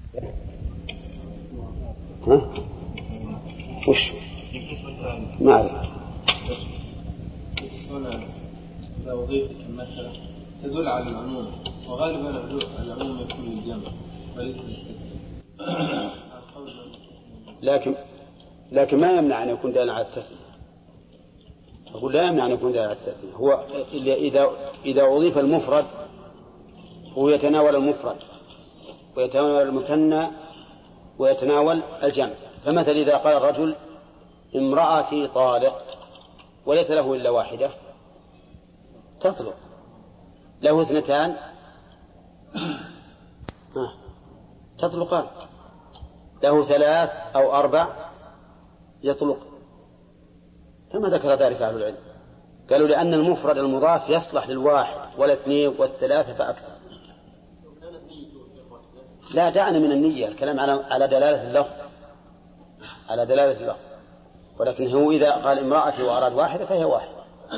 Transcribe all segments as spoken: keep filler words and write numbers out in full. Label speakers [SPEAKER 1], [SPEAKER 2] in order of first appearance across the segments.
[SPEAKER 1] ها؟ وش؟ ما أعرف.
[SPEAKER 2] هنا إذا وظيفة المسألة تدل على العموم، وغالبا العموم يكون للجمع وليس للتثنية.
[SPEAKER 1] لكن لكن ما يمنع أن يكون دالا على التثنية. أقول لا يمنع أن يكون دالا على التثنية. هو إذا إذا أضيف المفرد هو يتناول المفرد ويتناول المثنى ويتناول الجمع. فمثل إذا قال الرجل امرأتي طالق وليس له إلا واحدة تطلق، له اثنتان تطلقان، له ثلاث أو أربع يطلق، كما ذكر ذلك أهل العلم. قالوا لأن المفرد المضاف يصلح للواحد والاثنين والثلاثة فأكثر. لا دعنا من النية، الكلام على على دلالة اللفظ، على دلالة اللفظ. ولكن هو إذا قال امرأتي وأراد واحدة فهي واحدة.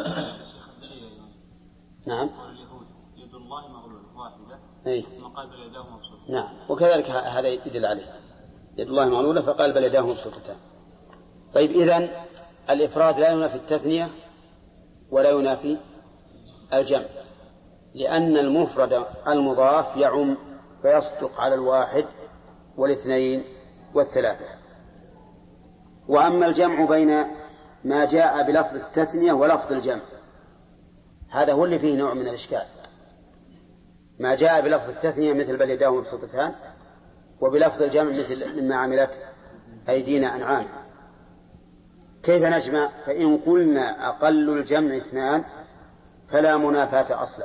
[SPEAKER 1] نعم.
[SPEAKER 2] يد الله مغلولة واحدة.
[SPEAKER 1] أي.
[SPEAKER 2] قال بل يداه مبسوطتان.
[SPEAKER 1] نعم. وكذلك هذا يدل عليه. يد الله مغلولة فقال بل يداه مبسوطتان. طيب إذن الإفراد لا ينافي التثنية ولا ينافي الجمع، لأن المفرد المضاف يعم فيصدق على الواحد والاثنين والثلاثة. وأما الجمع بين ما جاء بلفظ التثنية ولفظ الجمع هذا هو اللي فيه نوع من الإشكال. ما جاء بلفظ التثنية مثل بل يداه مبسوطتان، وبلفظ الجمع مثل مما عملت أيدينا أنعام. كيف نجمع؟ فإن قلنا أقل الجمع اثنان فلا منافاة أصلا.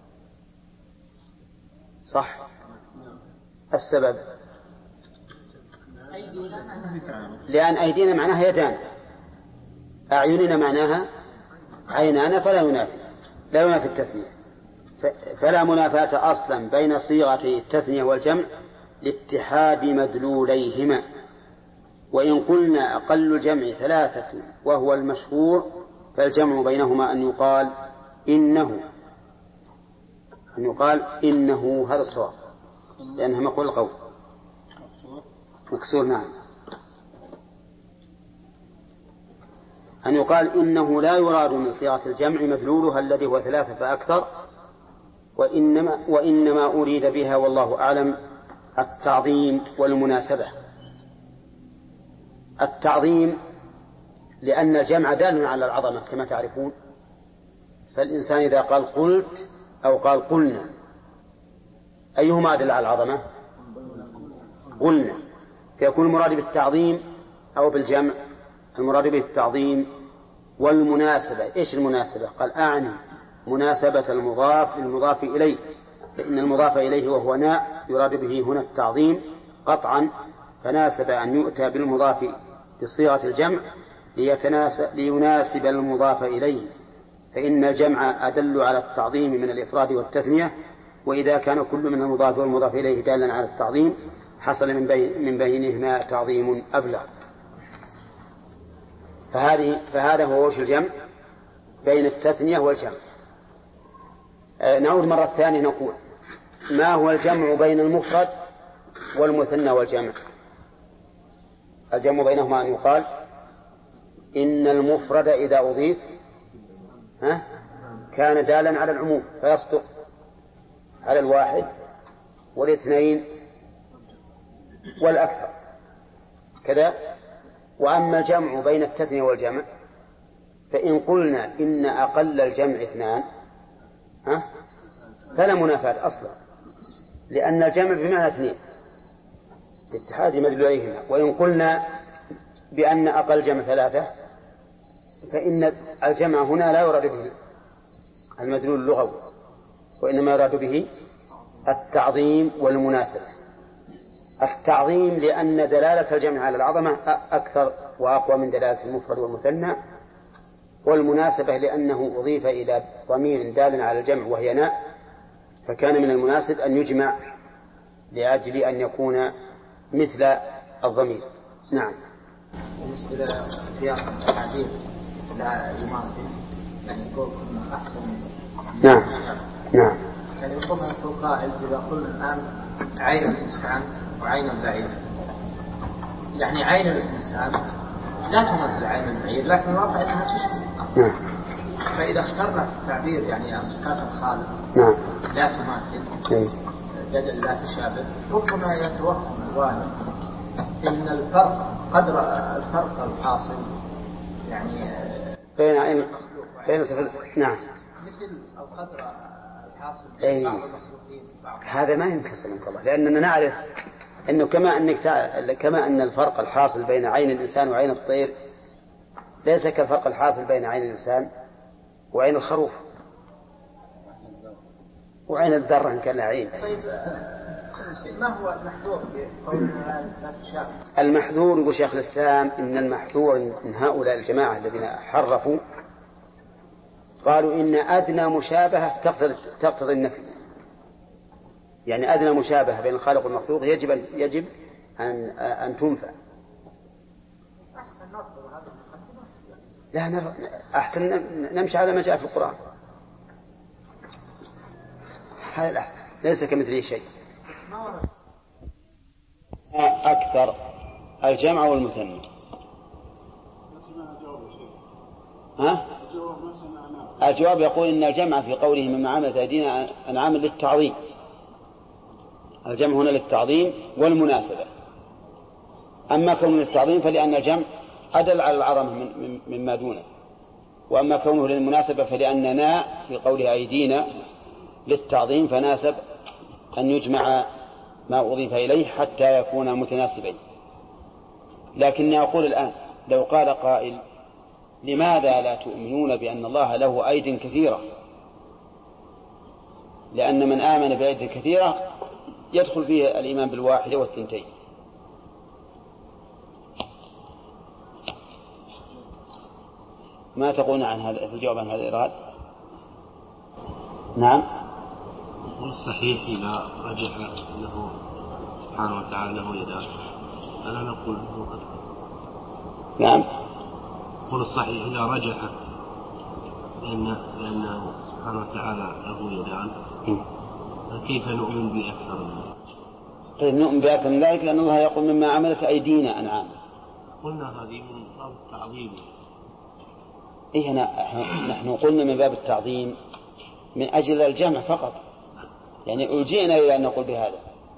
[SPEAKER 1] صح؟ السبب لأن أيدينا معناها يدان، أعيننا معناها عينانا، فلا ينافي لا ينافي التثنية. فلا منافاة أصلا بين صيغتي التثنية والجمع لاتحاد مدلوليهما. وإن قلنا أقل الجمع ثلاثة وهو المشهور فالجمع بينهما أن يقال إنه أن يقال إنه هذا الصواب، لأنها مقول القول مكسور. نعم. أن يقال إنه لا يراد من صيغة الجمع مدلولها الذي هو ثلاثة فأكثر، وإنما, وإنما أريد بها والله أعلم التعظيم والمناسبة. التعظيم لأن الجمع دال على العظمة كما تعرفون، فالإنسان إذا قال قلت أو قال قلنا أيهما دل على العظمة؟ قلنا. فيكون المراد بالتعظيم أو بالجمع المراد به التعظيم والمناسبة. إيش المناسبة؟ قال أعني مناسبة المضاف للمضاف إليه، فإن المضاف إليه وهو ناء يراد به هنا التعظيم قطعا، فناسب أن يؤتى بالمضاف بصيغة الجمع ليناسب المضاف إليه، فإن الجمع أدل على التعظيم من الإفراد والتثنية، وإذا كان كل من المضاف والمضاف إليه دالا على التعظيم حصل من, بين من بينهما تعظيم أبلغ. فهذه فهذا هو وجه الجمع بين التثنية والجمع. نعود مرة ثانية نقول ما هو الجمع بين المفرد والمثنى والجمع؟ الجمع بينهما أن يقال إن المفرد إذا أضيف ها كان دالا على العموم فيصدق على الواحد والاثنين والأكثر كذا. وأما الجمع بين التثنية والجمع فإن قلنا إن أقل الجمع اثنان ها فلا منافاة أصلا، لأن الجمع بمعنى اثنين لاتحاد مدلوليهما. وإن قلنا بأن أقل جمع ثلاثة فإن الجمع هنا لا يراد به المدلول اللغوي، وإنما يراد به التعظيم والمناسبة. التعظيم لأن دلالة الجمع على العظمة أكثر وأقوى من دلالة المفرد والمثنى، والمناسبة لأنه أضيف إلى ضمير دال على الجمع وهي ناء، فكان من المناسب أن يجمع لأجل أن يكون مثل الضمير. نعم.
[SPEAKER 3] بالنسبة لسياق الحديث لا يماثل يعني يكون أحسن.
[SPEAKER 1] نعم نعم.
[SPEAKER 3] يعني ربما يقول قائل إذا قلنا الآن عين الإنسان وعين البعير، يعني عين الإنسان لا تمثل عين البعير، لكن الواقع أنها تشبه. فإذا اخترنا في التعبير يعني عن صفات الخالق لا تماثل يد لا تشابه، ربما يتوهم الواحد إن الفرق قدر الفرق الحاصل يعني
[SPEAKER 1] بين عين بين صفات. نعم.
[SPEAKER 3] مثل القدر الحاصل
[SPEAKER 1] بين بعض المخلوقين. هذا ما ينفصل من الله، لأننا نعرف أنه كما أنك تع... كما أن الفرق الحاصل بين عين الإنسان وعين الطير ليس كالفرق الحاصل بين عين الإنسان وعين الخروف وعين الذرة إن كان لها عين.
[SPEAKER 3] طيب ما هو المحذور في قولنا لا تشابه؟
[SPEAKER 1] المحذور يقول شيخ الإسلام إن المحذور من هؤلاء الجماعة الذين حرفوا قالوا إن أدنى مشابهة تقتضي تقتضي النفي، يعني أدنى مشابهة بين الخالق والمخلوق يجب أن يجب أن أن تنفى. لا أحسن نمشي على ما جاء في القرآن، هذا الأحسن، ليس كمثله شيء. أكثر الجمع والمثنى. ها؟ الجواب يقول إن الجمع في قوله مما عملت أيدينا أنعاما للتعظيم، الجمع هنا للتعظيم والمناسبة. أما كونه للتعظيم فلأن الجمع أدل على العظمة مما دونه، وأما كونه للمناسبة فلأننا في قوله أيدينا للتعظيم فناسب أن يجمع ما أضيف إليه حتى يكون متناسبين. لكني أقول الآن لو قال قائل لماذا لا تؤمنون بأن الله له أيد كثيرة؟ لأن من آمن بأيد كثيرة يدخل فيه الإيمان بالواحدة والثنتين. ما تقولون عن هذا في الجواب عن هذا الإراد؟ نعم.
[SPEAKER 4] والصحيح إذا رجح له سبحانه وتعالى له يدان ألا نقول له قد.
[SPEAKER 1] نعم.
[SPEAKER 4] قل الصحيح إذا رجح لأن لأنه سبحانه وتعالى له يدان فكيف نؤمن بأكثر من ذلك؟
[SPEAKER 1] طيب نؤمن بأكثر من ذلك لأن الله يقول مما عملت أيدينا أنعام.
[SPEAKER 4] قلنا هذه من باب التعظيم.
[SPEAKER 1] إيه نحن قلنا من باب التعظيم من أجل الجمع فقط، يعني ألجئنا إلى أن نقول بهذا.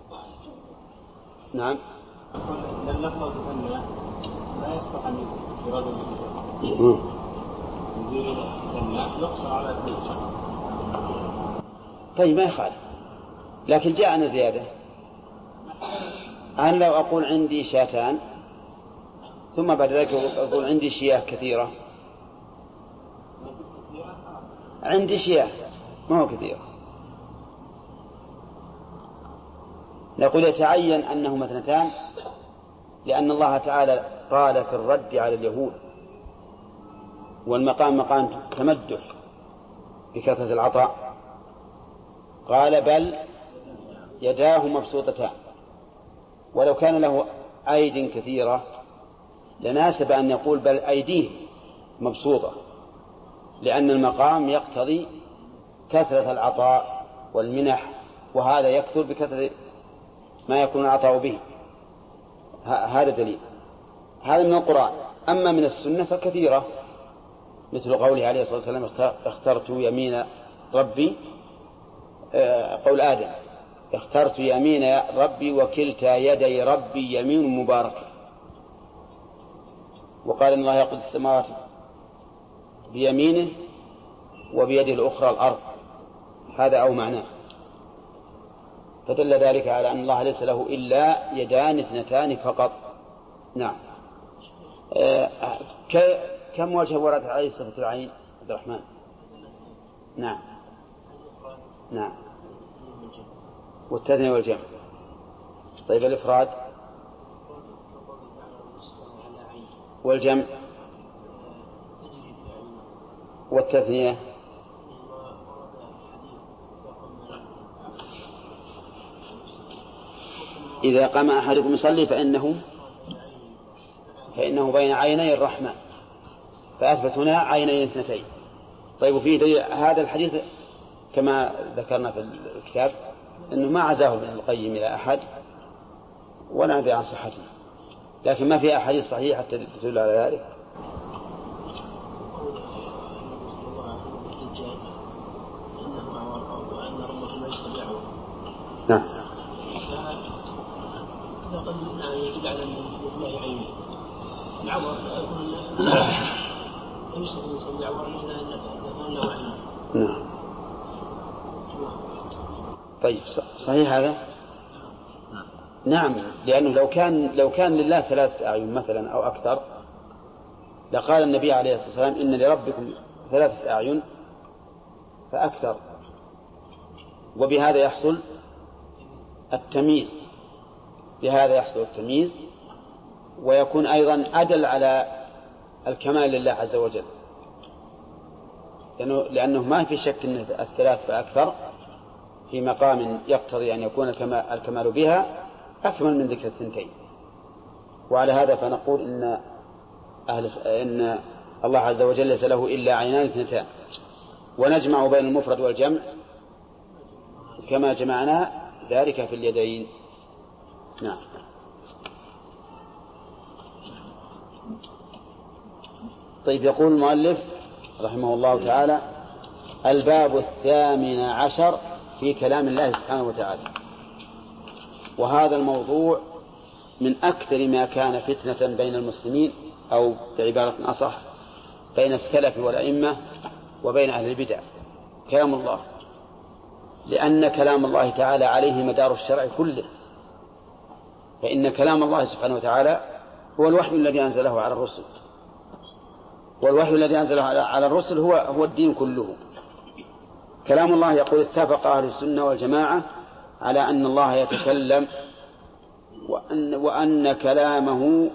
[SPEAKER 1] نعم.
[SPEAKER 2] اللفظ أن لا يصلح أن يراد به يقصر على كل شيء.
[SPEAKER 1] طيب ما يخالف، لكن جاءنا زيادة. أنا لو أقول عندي شاتان ثم بعد ذلك أقول عندي شياه كثيرة، عندي شياه ما هو كثير، نقول يتعين أنهما اثنتان لأن الله تعالى قال في الرد على اليهود والمقام مقام تمدح بكثرة العطاء، قال بل يداه مبسوطتان، ولو كان له أيد كثيرة لناسب أن يقول بل أيديه مبسوطة، لأن المقام يقتضي كثرة العطاء والمنح، وهذا يكثر بكثرة ما يكون العطاء به. هذا دليل، هذا من القرآن. أما من السنة فكثيرة، مثل قوله عليه الصلاة والسلام اخترت يمين ربي، قول آدم اخترت يمين ربي وكلتا يدي ربي يمين مباركة، وقال إن الله يقود السماوات بيمينه وبيده الأخرى الأرض، هذا أو معناه، فدل ذلك على أن الله ليس له إلا يدان اثنتان فقط. نعم. آه كم وجه ورد عليه صفة العين عبد الرحمن؟ نعم نعم. والتثنية والجمع. طيب الإفراد والجمع والتثنية إذا قام أحدكم يصلي فإنه فإنه بين عيني الرحمن، فأثبت هنا عيني اثنتين. طيب وفيه هذا الحديث كما ذكرنا في الكتاب أنه ما عزاه ابن القيم إلى أحد ولا ندري عن صحته، لكن ما في أحاديث صحيحة تدل على ذلك. نعم. يجب على الله عينه العبر يوسف يسمى العبر إلا نعم. طيب صحيح هذا؟ نعم، لأنه لو كان لو كان لله ثلاثة أعين مثلا أو أكثر لقال النبي عليه الصلاة والسلام إن لربكم ثلاثة أعين فأكثر، وبهذا يحصل التمييز، بهذا يحصل التمييز ويكون أيضا أدل على الكمال لله عز وجل، لأنه, لأنه ما في شك أن الثلاث فأكثر في مقام يقتضي أن يكون الكمال بها أكمل من ذكر الثنتين. وعلى هذا فنقول إن, أهل إن الله عز وجل ليس له إلا عينان اثنتان، ونجمع بين المفرد والجمع كما جمعنا ذلك في اليدين. نعم. طيب يقول المؤلف رحمه الله تعالى: الباب الثامن عشر في كلام الله سبحانه وتعالى. وهذا الموضوع من أكثر ما كان فتنة بين المسلمين، أو بعبارة أصح بين السلف والأئمة وبين أهل البدع، كلام الله، لأن كلام الله تعالى عليه مدار الشرع كله، فإن كلام الله سبحانه وتعالى هو الوحي الذي أنزله على الرسل، والوحي الذي أنزله على الرسل هو هو الدين كله. كلام الله يقول: اتفق أهل السنة والجماعة على أن الله يتكلم، وأن, وأن كلامه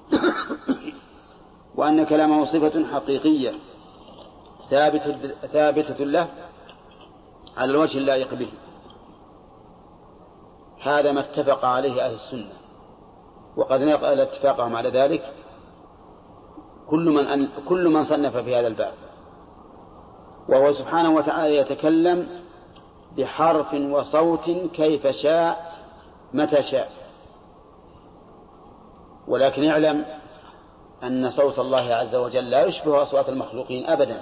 [SPEAKER 1] وأن كلامه صفة حقيقية ثابتة, ثابتة له على الوجه اللائق به. هذا ما اتفق عليه أهل السنة، وقد نقل اتفاقهم على ذلك كل من, أن كل من صنف في هذا الباب. وهو سبحانه وتعالى يتكلم بحرف وصوت كيف شاء متى شاء، ولكن يعلم أن صوت الله عز وجل لا يشبه أصوات المخلوقين أبدا،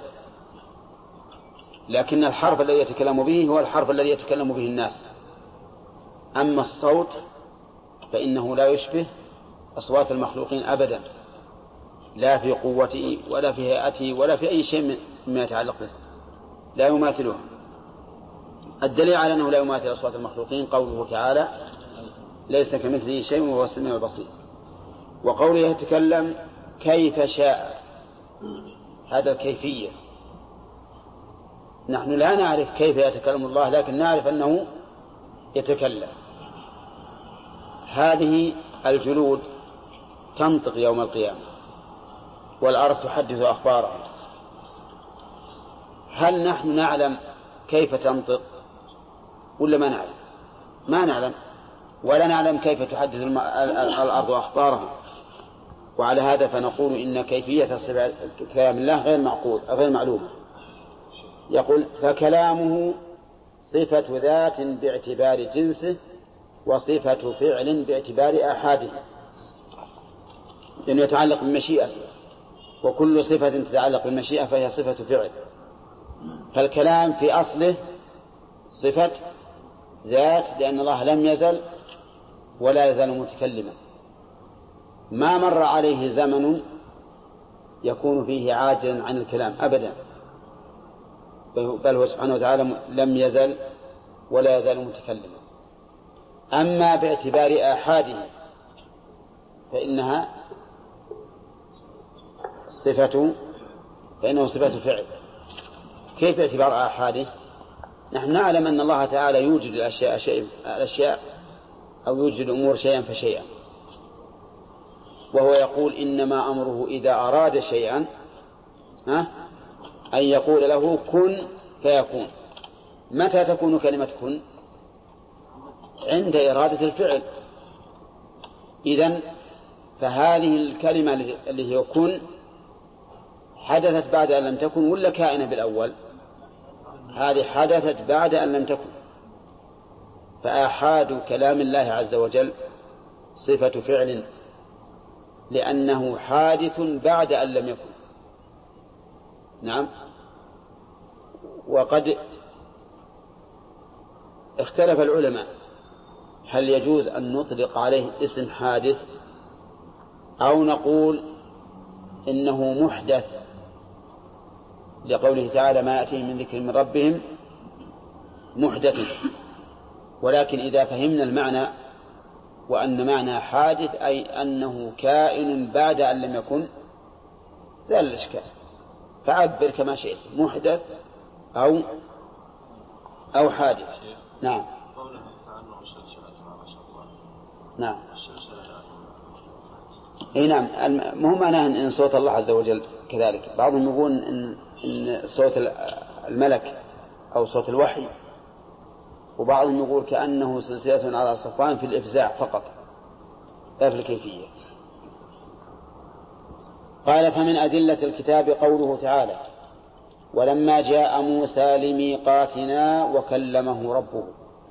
[SPEAKER 1] لكن الحرف الذي يتكلم به هو الحرف الذي يتكلم به الناس. أما الصوت فإنه لا يشبه أصوات المخلوقين أبدا، لا في قوته ولا في هيئته ولا في أي شيء مما يتعلق به، لا يماثله. الدليل على أنه لا يماثل أصوات المخلوقين قوله تعالى: ليس كمثله شيء وهو السميع البصير. وقوله يتكلم كيف شاء، هذا الكيفية، نحن لا نعرف كيف يتكلم الله، لكن نعرف أنه يتكلم. هذه الجلود تنطق يوم القيامة، والأرض تحدث أخبارها. هل نحن نعلم كيف تنطق ولا ما نعلم؟ ما نعلم، ولا نعلم كيف تحدث الأرض أخبارها. وعلى هذا فنقول إن كيفية كلام الله غير معقول غير معلومة. يقول: فكلامه صفة ذات باعتبار جنسه، وصفة فعل باعتبار آحاده، لأنه يتعلق بالمشيئة، وكل صفة تتعلق بالمشيئة فهي صفة فعل. فالكلام في أصله صفة ذات، لأن الله لم يزل ولا يزال متكلما، ما مر عليه زمن يكون فيه عاجزا عن الكلام أبدا، بل هو سبحانه وتعالى لم يزل ولا يزال متكلما. أما باعتبار آحاده فإنها صفة فإنه صفة فعل. كيف باعتبار آحاده؟ نحن نعلم أن الله تعالى يوجد الأشياء, شيء الأشياء أو يوجد الأمور شيئا فشيئا، وهو يقول: إنما أمره إذا أراد شيئا ها أن يقول له كن فيكون. متى تكون كلمة كن؟ عند إرادة الفعل. إذن فهذه الكلمة اللي هي كن حدثت بعد أن لم تكن ولا كائنة بالأول؟ هذه حدثت بعد أن لم تكن. فآحاد كلام الله عز وجل صفة فعل، لأنه حادث بعد أن لم يكن. نعم. وقد اختلف العلماء هل يجوز أن نطلق عليه اسم حادث أو نقول إنه محدث، لقوله تعالى ما يأتيهم من ذكر من ربهم محدث. ولكن إذا فهمنا المعنى وأن معنى حادث أي أنه كائن بعد أن لم يكن زال الإشكال، فعبر كما شئت محدث أو أو حادث. نعم. نعم. اي نعم. مو معناه ان صوت الله عز وجل كذلك. بعضهم يقول ان ان صوت الملك او صوت الوحي، وبعضهم يقول كأنه سلسلة على صفوان في الإفزاع فقط لا في الكيفية. قال فمن أدلة الكتاب قوله تعالى ولما جاء موسى لميقاتنا وكلمه ربه.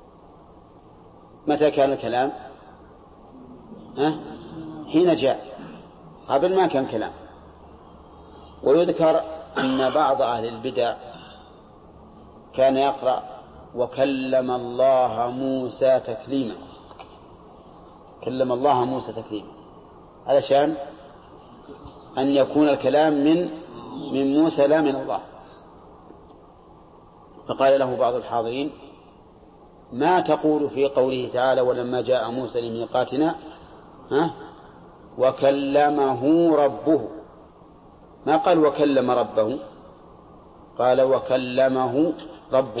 [SPEAKER 1] متى كان الكلام؟ ها؟ حين جاء، قبل ما كان كلام. ويذكر أن بعض أهل البدع كان يقرأ وكلم الله موسى تكليما، كلم الله موسى تكليما، علشان أن يكون الكلام من من موسى لا من الله. فقال له بعض الحاضرين ما تقول في قوله تعالى ولما جاء موسى لميقاتنا ها وكلمه ربه؟ ما قال وكلم ربه، قال وكلمه ربه.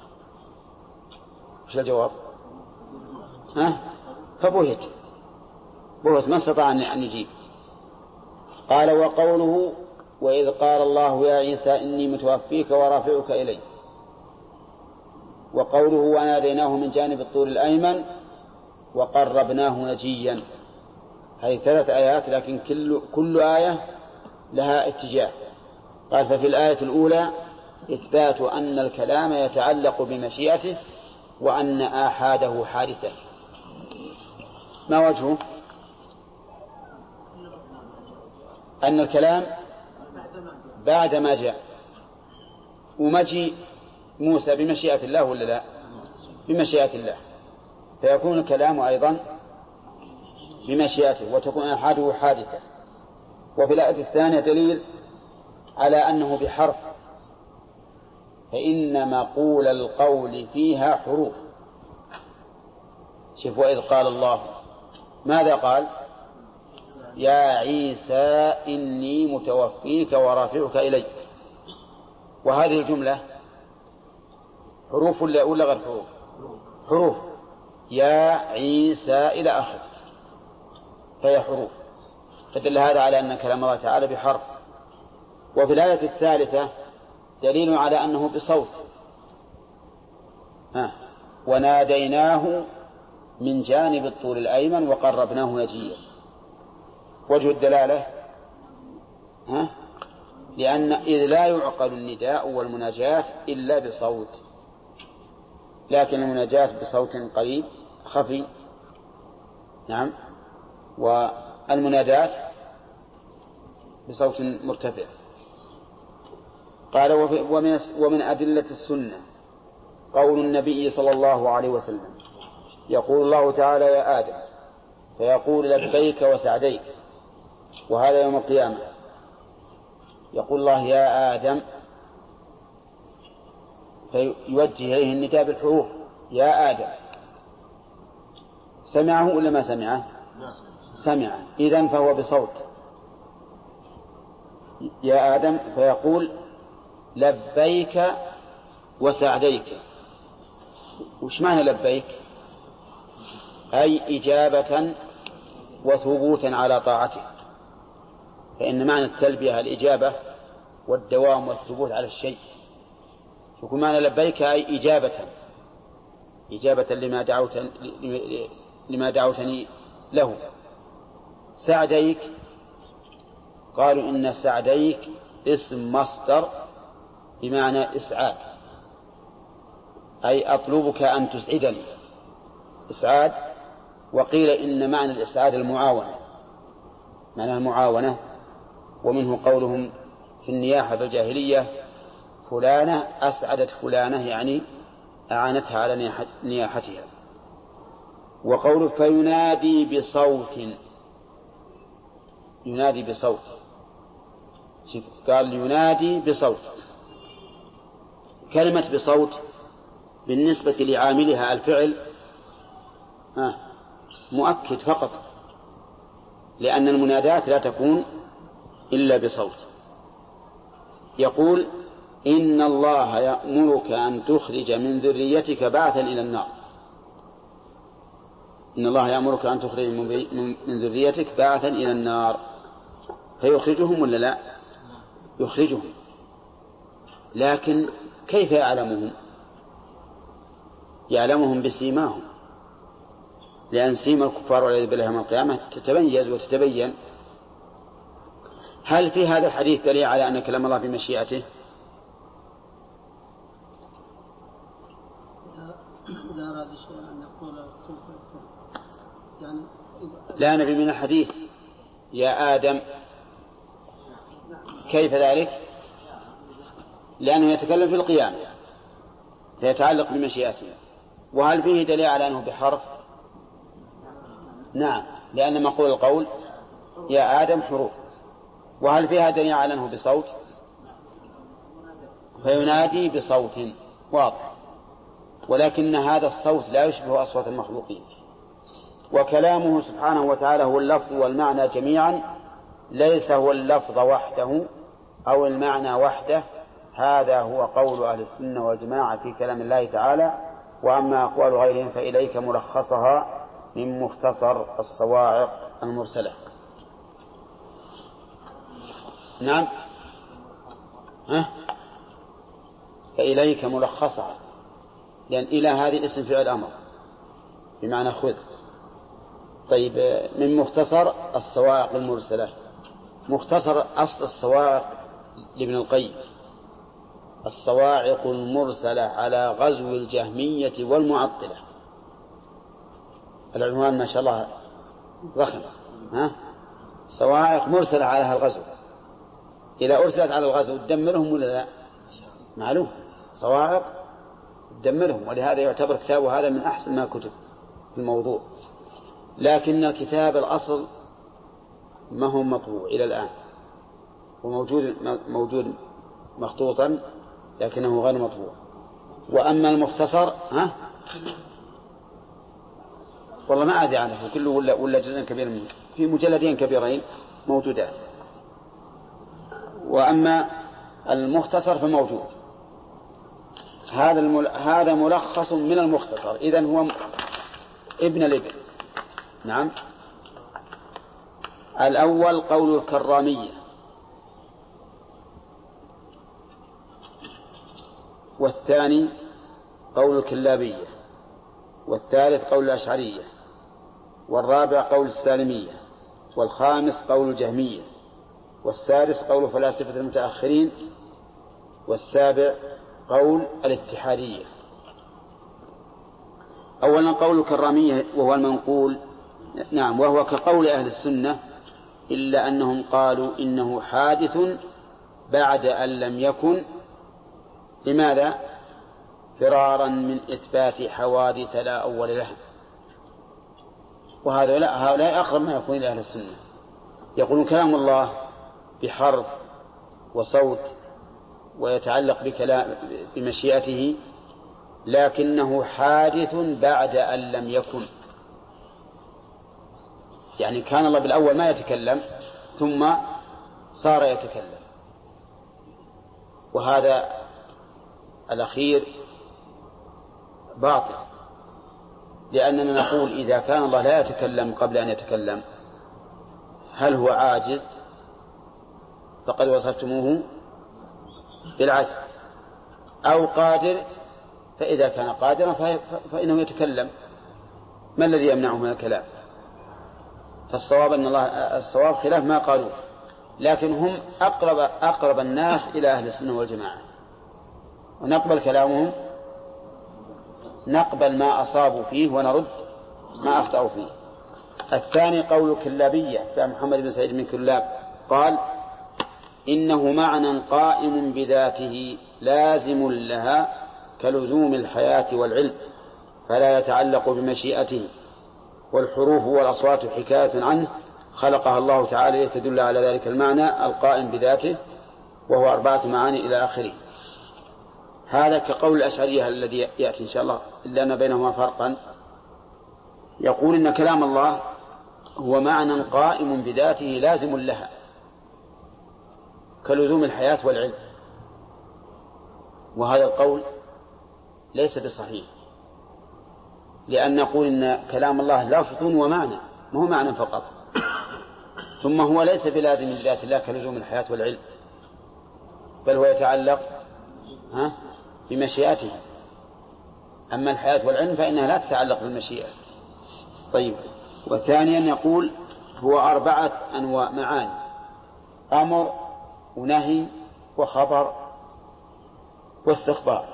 [SPEAKER 1] ايش الجواب؟ ها؟ فبهت بهت ما استطاع أن يجيب. قال وقوله وإذ قال الله يا عيسى إني متوفيك ورافعك إلي، وقوله وناديناه من جانب الطور الأيمن وقربناه نجيا. هذه ثلاث آيات، لكن كل, كل آية لها اتجاه. قال ففي الآية الأولى إثبات أن الكلام يتعلق بمشيئته وأن آحاده حادثة. ما وجهه؟ أن الكلام بعد ما جاء، ومجيء موسى بمشيئة الله ولا لا؟ بمشيئة الله، فيكون الكلام أيضا بمشيئته وتكون آحاده حادثة. وفي الآية الثانية دليل على أنه بحرف، فإن مقول القول فيها حروف. شوف وإذ قال الله ماذا قال؟ يا عيسى إني متوفيك ورافعك إلي. وهذه الجملة حروف ولا ولا غير حروف؟ حروف. يا عيسى إلى آخر، فهي حروف، فدل هذا على أن كلام الله تعالى بحرف. وفي الآية الثالثة دليل على أنه بصوت. ها وناديناه من جانب الطور الأيمن وقربناه نجيا. وجه الدلالة ها لأن إذ لا يعقل النداء والمناجاة إلا بصوت، لكن المناجاة بصوت قريب خفي. نعم. والمناداة بصوت مرتفع. قال ومن, ومن أدلة السنة قول النبي صلى الله عليه وسلم يقول الله تعالى يا آدم فيقول لبيك وسعديك، وهذا يوم القيامة. يقول الله يا آدم فيوجه إليه النداء بالحروف يا آدم. سمعه ولا ما سمعه؟ سمعه، إذن فهو بصوت. يا آدم فيقول لبيك وسعديك. وش معنى لبيك؟ أي إجابة وثبوتا على طاعته، فإن معنى التلبية الإجابة والدوام والثبوت على الشيء. يكون معنى لبيك أي إجابة إجابة لما دعوتني, لما دعوتني له. سعديك قالوا إن سعديك اسم مصدر بمعنى إسعاد، أي أطلبك أن تسعدني إسعاد. وقيل إن معنى الإسعاد المعاونة، معنى المعاونة. ومنه قولهم في النياحة بالجاهلية فلانة أسعدت فلانة، يعني أعانتها على نياحتها. وقوله فينادي بصوت، ينادي بصوت، قال ينادي بصوت. كلمة بصوت بالنسبة لعاملها الفعل مؤكد فقط، لأن المنادات لا تكون إلا بصوت. يقول إن الله يأمرك أن تخرج من ذريتك بعثا إلى النار. إن الله يأمرك أن تخرج من ذريتك بعثا إلى النار. فيخرجهم ولا لا؟ يخرجهم، لكن كيف يعلمهم؟ يعلمهم بسيماهم، لأن سيما الكفار والعياذ بالله يوم القيامة تتميز وتتبين. هل في هذا الحديث دليل على أن كلام الله بمشيئته؟
[SPEAKER 5] إذا أراد شيئا أن يقول يعني
[SPEAKER 1] لا نبي من الحديث يا آدم، كيف ذلك؟ لأنه يتكلم في القيامة فيتعلق بمشيئته. وهل فيه دليل على أنه بحرف؟ نعم، لأن مقول القول يا آدم حروف. وهل فيها دليل على أنه بصوت؟ فينادي بصوت واضح، ولكن هذا الصوت لا يشبه أصوات المخلوقين. وكلامه سبحانه وتعالى هو اللفظ والمعنى جميعا، ليس هو اللفظ وحده أو المعنى وحده. هذا هو قول أهل السنة والجماعة في كلام الله تعالى. وأما أقوال غيرهم فإليك ملخصها من مختصر الصواعق المرسلة. نعم، ها؟ فإليك ملخصها، لأن إلى هذه اسم فعل أمر بمعنى خذ. طيب، من مختصر الصواعق المرسلة. مختصر أصل الصواعق لابن القيم: الصواعق المرسلة على غزو الجهمية والمعطلة. العنوان ما شاء الله ضخم، ها؟ صواعق مرسلة على هالغزو. إذا أرسلت على الغزو تدمرهم ولا لا؟ معلوم، صواعق تدمرهم. ولهذا يعتبر كتابه هذا من أحسن ما كتب في الموضوع. لكن الكتاب الأصل ما هو مطبوع إلى الآن، وموجود موجود مخطوطا لكنه غير مطبوع. وأما المختصر ها والله ما أدري عنه كله ولا ولا جزء كبير منه، في مجلدين كبيرين موجودات. وأما المختصر فموجود. هذا المل... هذا ملخص من المختصر، إذن هو ابن الابن. نعم. الأول قول الكرامية، والثاني قول الكلابية، والثالث قول الأشعرية، والرابع قول السالمية، والخامس قول الجهمية، والسادس قول فلاسفة المتأخرين، والسابع قول الاتحادية. أولا قول الكرامية وهو المنقول، نعم، وهو كقول أهل السنة، إلا أنهم قالوا إنه حادث بعد أن لم يكن. لماذا؟ فرارا من إثبات حوادث لا أول لها. وهذا لا، هؤلاء أقرب ما يكون إلى أهل السنة. يقولون كلام الله بحرف وصوت ويتعلق بكلام بمشيئته، لكنه حادث بعد أن لم يكن. يعني كان الله بالأول ما يتكلم ثم صار يتكلم. وهذا الأخير باطل، لأننا نقول إذا كان الله لا يتكلم قبل أن يتكلم هل هو عاجز؟ فقد وصفتموه بالعجز. أو قادر، فإذا كان قادرا فإنه يتكلم. ما الذي يمنعه من الكلام؟ فالصواب أن الله الصواب خلاف ما قالوا، لكن هم أقرب أقرب الناس إلى أهل السنة والجماعة، ونقبل كلامهم نقبل ما أصابوا فيه ونرد ما أخطأوا فيه. الثاني قول الكلابية فمحمد بن سعيد من كلاب قال إنه معنى قائم بذاته لازم لها كلزوم الحياة والعلم فلا يتعلق بمشيئته، والحروف والأصوات حكاية عنه خلقها الله تعالى لتدل على ذلك المعنى القائم بذاته وهو أربعة معاني إلى آخره. هذا كقول الأشعرية الذي يأتي إن شاء الله إلا أن بينهما فرقا، يقول إن كلام الله هو معنى قائم بذاته لازم لها كلزوم الحياة والعلم، وهذا القول ليس بصحيح، لأن نقول إن كلام الله لفظ ومعنى ما هو معنى فقط، ثم هو ليس بلازم لذات الله كلزوم الحياة والعلم، بل هو يتعلق ها بمشيئته. أما الحياة والعلم فإنها لا تتعلق بالمشيئة. طيب، وثانيا يقول هو أربعة أنواع معاني: أمر ونهي وخبر واستخبار.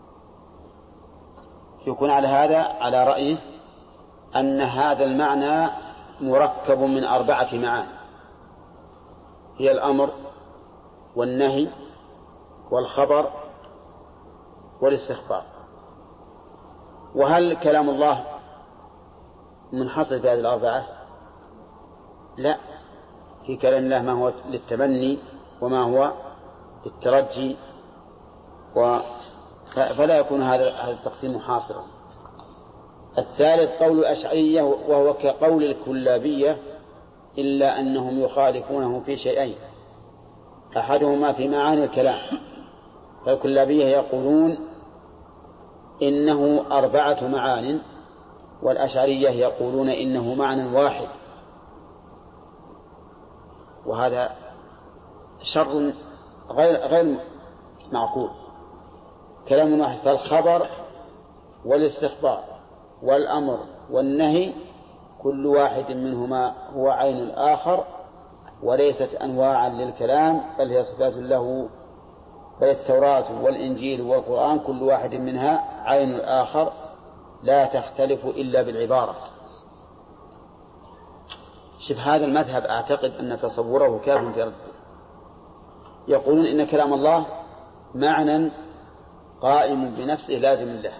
[SPEAKER 1] يكون على هذا على رأيه أن هذا المعنى مركب من أربعة معاني هي الأمر والنهي والخبر والاستخبار. وهل كلام الله منحصر في هذه الأربعة؟ لا، في كلام الله ما هو للتمني وما هو للترجي، و... فلا يكون هذا هذا التقسيم حاصرا. الثالث قول الأشعرية وهو كقول الكلابية إلا أنهم يخالفونه في شيئين: أحدهما في معاني الكلام، فالكلابية يقولون إنه أربعة معان، والأشعرية يقولون إنه معنى واحد، وهذا شر غير غير معقول. كلام واحد، فالخبر والاستخبار والأمر والنهي كل واحد منهما هو عين الآخر، وليست أنواعا للكلام بل هي صفات له. فالتوراة والإنجيل والقرآن كل واحد منها عين الآخر لا تختلف إلا بالعبارة. شوف هذا المذهب أعتقد أن تصوره كاف في رده. يقولون إن كلام الله معنى قائم بنفسه لازم له،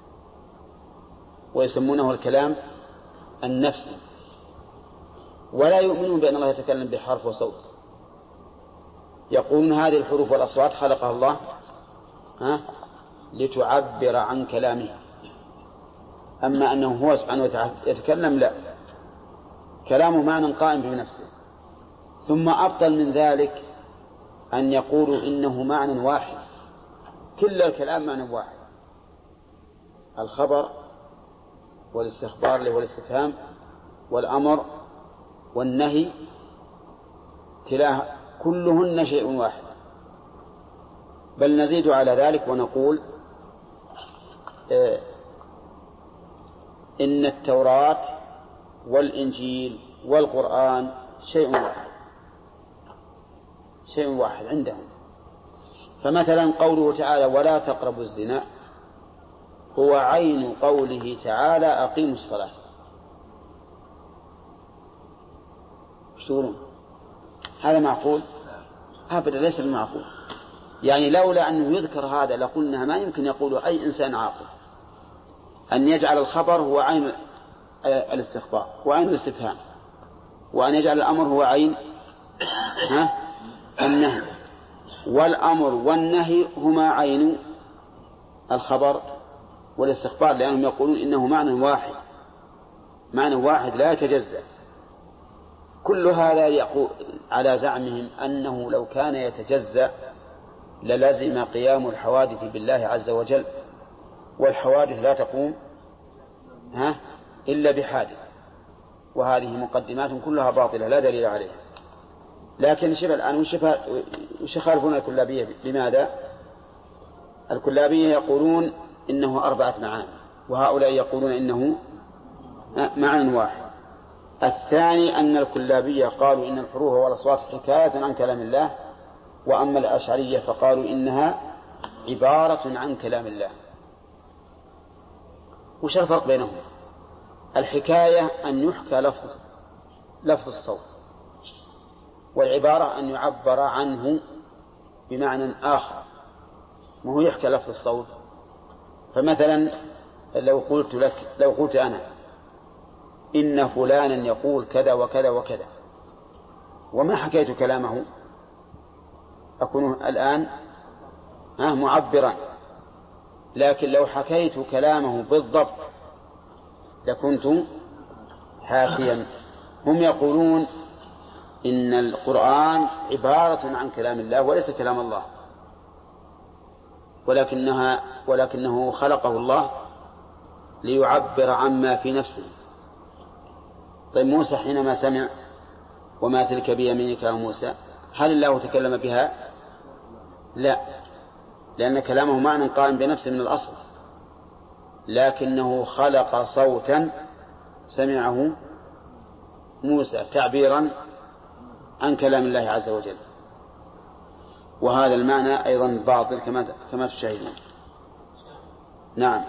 [SPEAKER 1] ويسمونه الكلام النفسي، ولا يؤمنون بأن الله يتكلم بحرف وصوت. يقولون هذه الحروف والأصوات خلقها الله ها لتعبر عن كلامه، أما أنه هو سبحانه وتعالى يتكلم لا، كلامه معنى قائم بنفسه. ثم أبطل من ذلك أن يقولوا إنه معنى واحد، كل الكلام معنى واحد: الخبر والاستخبار له والاستفهام والأمر والنهي كلاه كلهن شيء واحد. بل نزيد على ذلك ونقول إن التوراة والإنجيل والقرآن شيء واحد، شيء واحد عندهم. فمثلا قوله تعالى ولا تقربوا الزنا هو عين قوله تعالى أقيموا الصلاة. شورون هذا معقول؟ أبدا ليس بالمعقول. يعني لولا أنه يذكر هذا لقلنا ما يمكن يقوله أي إنسان عاقل أن يجعل الخبر هو عين الاستخبار وعين الاستفهام، وأن يجعل الأمر هو عين ها النهي، والأمر والنهي هما عين الخبر والاستخبار، لأنهم يقولون إنه معنى واحد، معنى واحد لا يتجزأ. كل هذا يقول على زعمهم أنه لو كان يتجزأ للزم قيام الحوادث بالله عز وجل، والحوادث لا تقوم ها إلا بحادث، وهذه مقدمات كلها باطلة لا دليل عليها. لكن شبه الآن وش يخالفون الكلابية؟ لماذا؟ الكلابية يقولون إنه أربعة معاني، وهؤلاء يقولون إنه معنى واحد. الثاني أن الكلابية قالوا إن الحروف والأصوات حكاية عن كلام الله، وأما الأشعرية فقالوا إنها عبارة عن كلام الله. وش الفرق بينهم؟ الحكاية أن يحكى لفظ لفظ الصوت، والعبارة أن يعبر عنه بمعنى آخر، ما هو يحكى لفظ الصوت. فمثلا لو قلت لك لو قلت أنا إن فلانا يقول كذا وكذا وكذا وما حكيت كلامه، أكون الآن معبرا. لكن لو حكيت كلامه بالضبط لكنت حاكيا. هم يقولون إن القرآن عبارة عن كلام الله وليس كلام الله، ولكنها ولكنه خلقه الله ليعبر عما في نفسه. طيب موسى حينما سمع وما تلك بيمينك يا موسى، هل الله تكلم بها؟ لا، لأن كلامه معنى قائم بنفسه من الأصل، لكنه خلق صوتا سمعه موسى تعبيرا عن كلام الله عز وجل. وهذا المعنى أيضا باطل كما كما تشاهدون. نعم.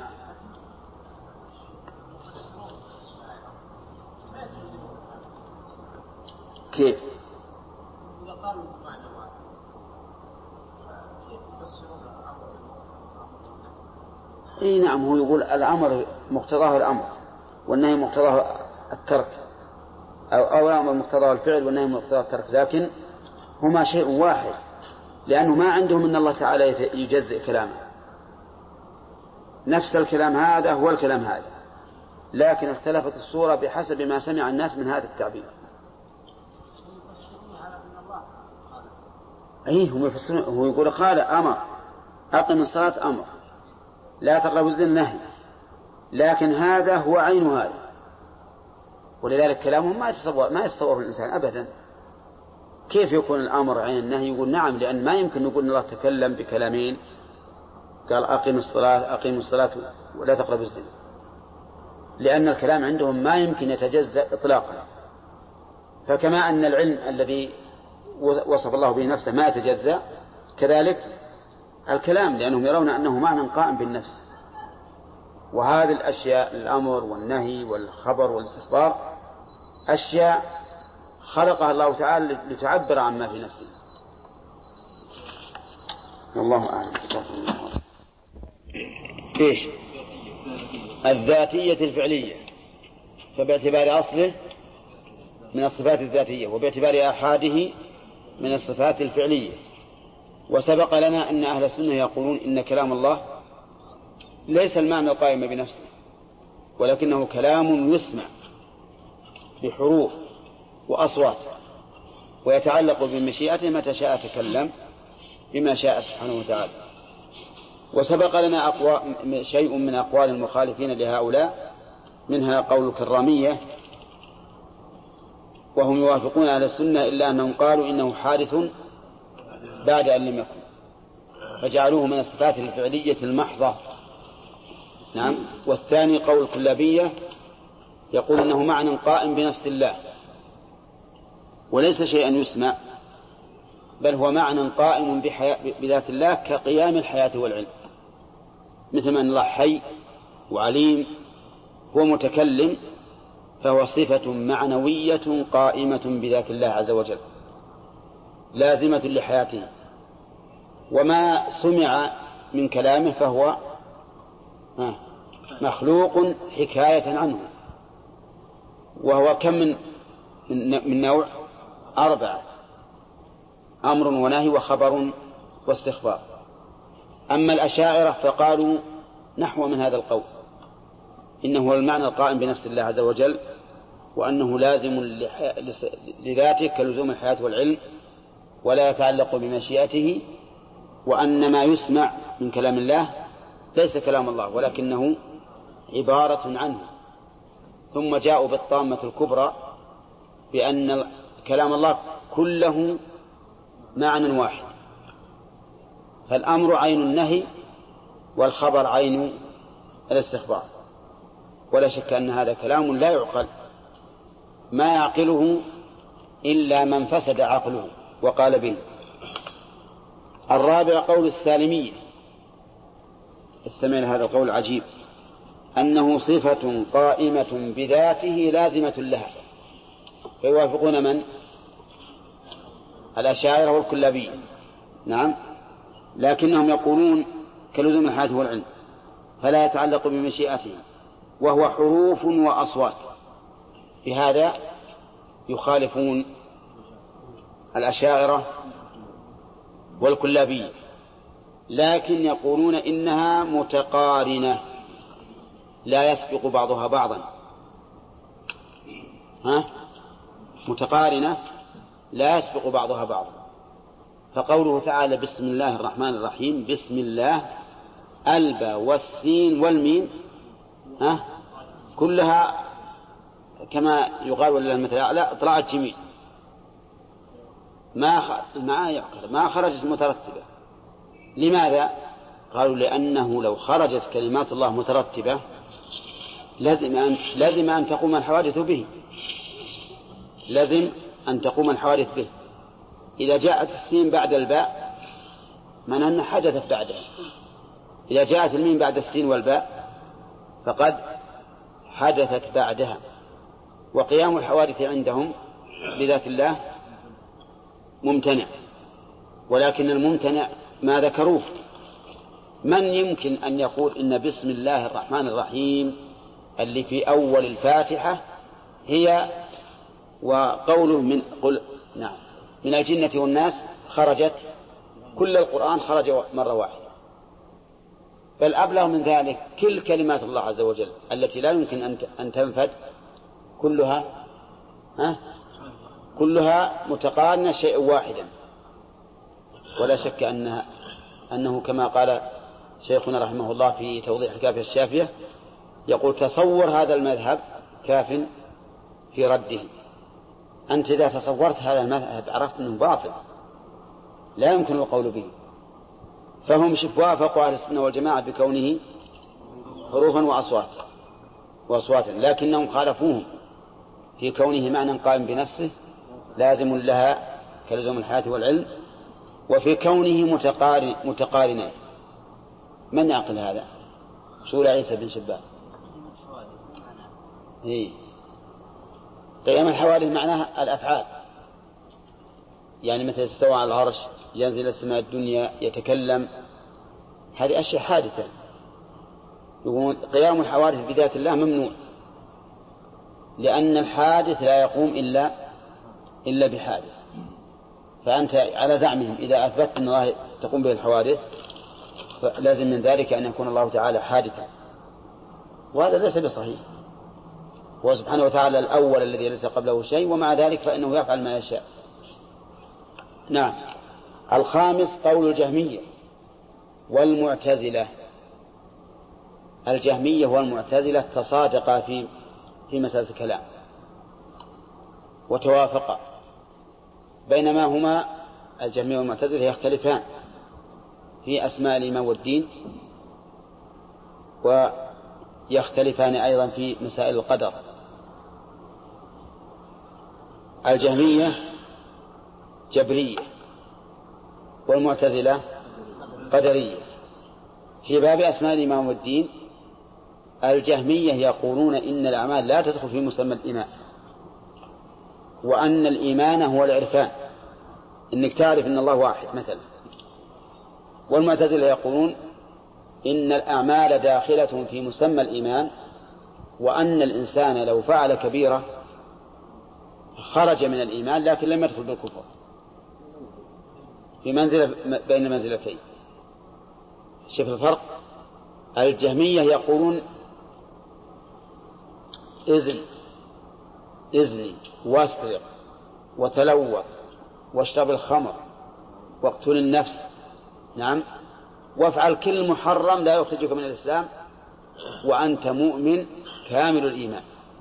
[SPEAKER 1] كيف؟ اي نعم، هو يقول الأمر مقتضاه الأمر والنهي مقتضاه الترك، أو أو الأمر مقتضاه الفعل والنهي مقتضاه الترك، لكن هما شيء واحد، لأنه ما عندهم من الله تعالى يجزئ كلامه. نفس الكلام هذا هو الكلام هذا، لكن اختلفت الصورة بحسب ما سمع الناس من هذا التعبير. أيه هم يفسرون. هو يقول قال أمر أقم الصلاة أمر، لا تقربوا الزنا نهي، لكن هذا هو عين هذا، ولذلك كلامهم ما يتصور ما يتصور الإنسان أبدا. كيف يكون الأمر عين النهي؟ يقول نعم، لأن ما يمكن نقول أن الله تكلم بكلامين، قال أقم الصلاة أقيموا الصلاة ولا تقربوا الزنا، لأن الكلام عندهم ما يمكن يتجزأ إطلاقا. فكما أن العلم الذي وصف الله به نفسه ما يتجزأ، كذلك الكلام، لأنهم يرون أنه معنى قائم بالنفس. وهذه الأشياء الأمر والنهي والخبر والاستخبار أشياء خلقها الله تعالى لتعبر عن ما في نفسه. والله أعلم. استغفر الله. إيش؟ الذاتية الفعلية، فباعتبار أصله من الصفات الذاتية، وباعتبار آحاده من الصفات الفعلية. وسبق لنا أن أهل السنة يقولون إن كلام الله ليس المعنى القائم بنفسه، ولكنه كلام يسمع بحروف وأصوات، ويتعلق بمشيئته متى شاء تكلم بما شاء سبحانه وتعالى. وسبق لنا أقوى شيء من أقوال المخالفين لهؤلاء، منها قول الكرامية، وهم يوافقون على السنة إلا أنهم قالوا إنه حادث بعد أن لم يكن، فجعلوه من الصفات الفعلية المحضة. نعم. والثاني قول الكلابية يقول إنه معنى قائم بنفس الله وليس شيئا يسمع، بل هو معنى قائم بذات الله كقيام الحياة والعلم، مثل ما أن الله حي وعليم ومتكلم، فهو صفة معنوية قائمة بذات الله عز وجل لازمة لحياته. وما سمع من كلامه فهو مخلوق حكاية عنه. وهو كم من من نوع؟ أربعة: أمر ونهي وخبر واستخبار. أما الأشاعرة فقالوا نحو من هذا القول، إنه هو المعنى القائم بنفس الله عز وجل، وأنه لازم لذاته كلزوم الحياة والعلم ولا يتعلق بمشيئته، وأن ما يسمع من كلام الله ليس كلام الله ولكنه عبارة عنه. ثم جاءوا بالطامة الكبرى بأن كلام الله كله معنى واحد، فالأمر عين النهي والخبر عين الاستخبار. ولا شك أن هذا كلام لا يعقل، ما يعقله إلا من فسد عقله وقال به. الرابع قول السالمية. استمع لهذا القول عجيب: أنه صفة قائمة بذاته لازمة لها، فيوافقون من؟ الأشاعرة والكلابية. نعم، لكنهم يقولون كلزوم الحياة والعلم، فلا يتعلق بمشيئته، وهو حروف وأصوات. بهذا يخالفون الأشاعرة والكلابية، لكن يقولون إنها متقارنة لا يسبق بعضها بعضا. ها؟ متقارنة لا يسبق بعضها بعضا. فقوله تعالى بسم الله الرحمن الرحيم، بسم الله، الباء والسين والميم ها كلها كما يقال ولله المثل الأعلى طلعت جميل، ما ما يعقل ما خرجت مترتبة. لماذا؟ قالوا لأنه لو خرجت كلمات الله مترتبة لازم أن لازم أن تقوم الحوادث به، لازم أن تقوم الحوادث به. إذا جاءت السين بعد الباء معناه أنها حدثت بعدها، إذا جاءت الميم بعد السين والباء فقد حدثت بعدها. وقيام الحوادث عندهم بذات الله ممتنع، ولكن الممتنع ما ذكروه. من يمكن أن يقول إن بسم الله الرحمن الرحيم اللي في أول الفاتحة هي وقوله من قل نعم من الجنة والناس خرجت كل القرآن خرج مرة واحدة؟ بل أبلغ من ذلك، كل كلمات الله عز وجل التي لا يمكن أن تنفد كلها ها كلها متقارنة شيء واحدا. ولا شك أنها أنه كما قال شيخنا رحمه الله في توضيح الكافية الشافية، يقول تصور هذا المذهب كاف في رده. أنت إذا تصورت هذا المذهب عرفت أنه باطل لا يمكن القول به. فهم شف وافقوا أهل السنة والجماعة بكونه حروفا وأصوات وأصواتا، لكنهم خالفوهم في كونه معنى قائم بنفسه لازم لها كلزوم الحياة والعلم، وفي كونه متقارن متقارنين. من يعقل هذا؟ سؤال عيسى بن شبان. إيه. قيام الحوادث معناها الأفعال، يعني مثل استوى على العرش، ينزل السماء الدنيا، يتكلم، هذه أشياء حادثة. يقول قيام الحوادث بذات الله ممنوع، لأن الحادث لا يقوم إلا إلا بحادث. فأنت على زعمهم إذا أثبت أن الله تقوم به الحوادث فلازم من ذلك أن يكون الله تعالى حادثا، وهذا ليس بصحيح. هو سبحانه وتعالى الأول الذي ليس قبله شيء، ومع ذلك فإنه يفعل ما يشاء. نعم. الخامس قول الجهمية والمعتزلة. الجهمية والمعتزلة تصادقا في في مسألة الكلام وتوافقا، بينما هما الجهمية والمعتزلة يختلفان في أسماء الإيمان والدين، ويختلفان أيضا في مسائل القدر. الجهمية جبرية والمعتزلة قدرية. في باب أسماء الإيمان والدين الجهمية يقولون إن الأعمال لا تدخل في مسمى الإيمان، وأن الإيمان هو العرفان، إنك تعرف أن الله واحد مثلا. والمعتزلة يقولون إن الأعمال داخلة في مسمى الإيمان، وأن الإنسان لو فعل كبيرة خرج من الإيمان لكن لم يدخل بالكفر، في منزلة بين منزلتين. شوف الفرق. الجهمية يقولون إذن إذني واسترق وتلوث واشرب الخمر واقتل النفس، نعم، وافعل كل محرم لا يخرجك من الإسلام وأنت مؤمن كامل الإيمان.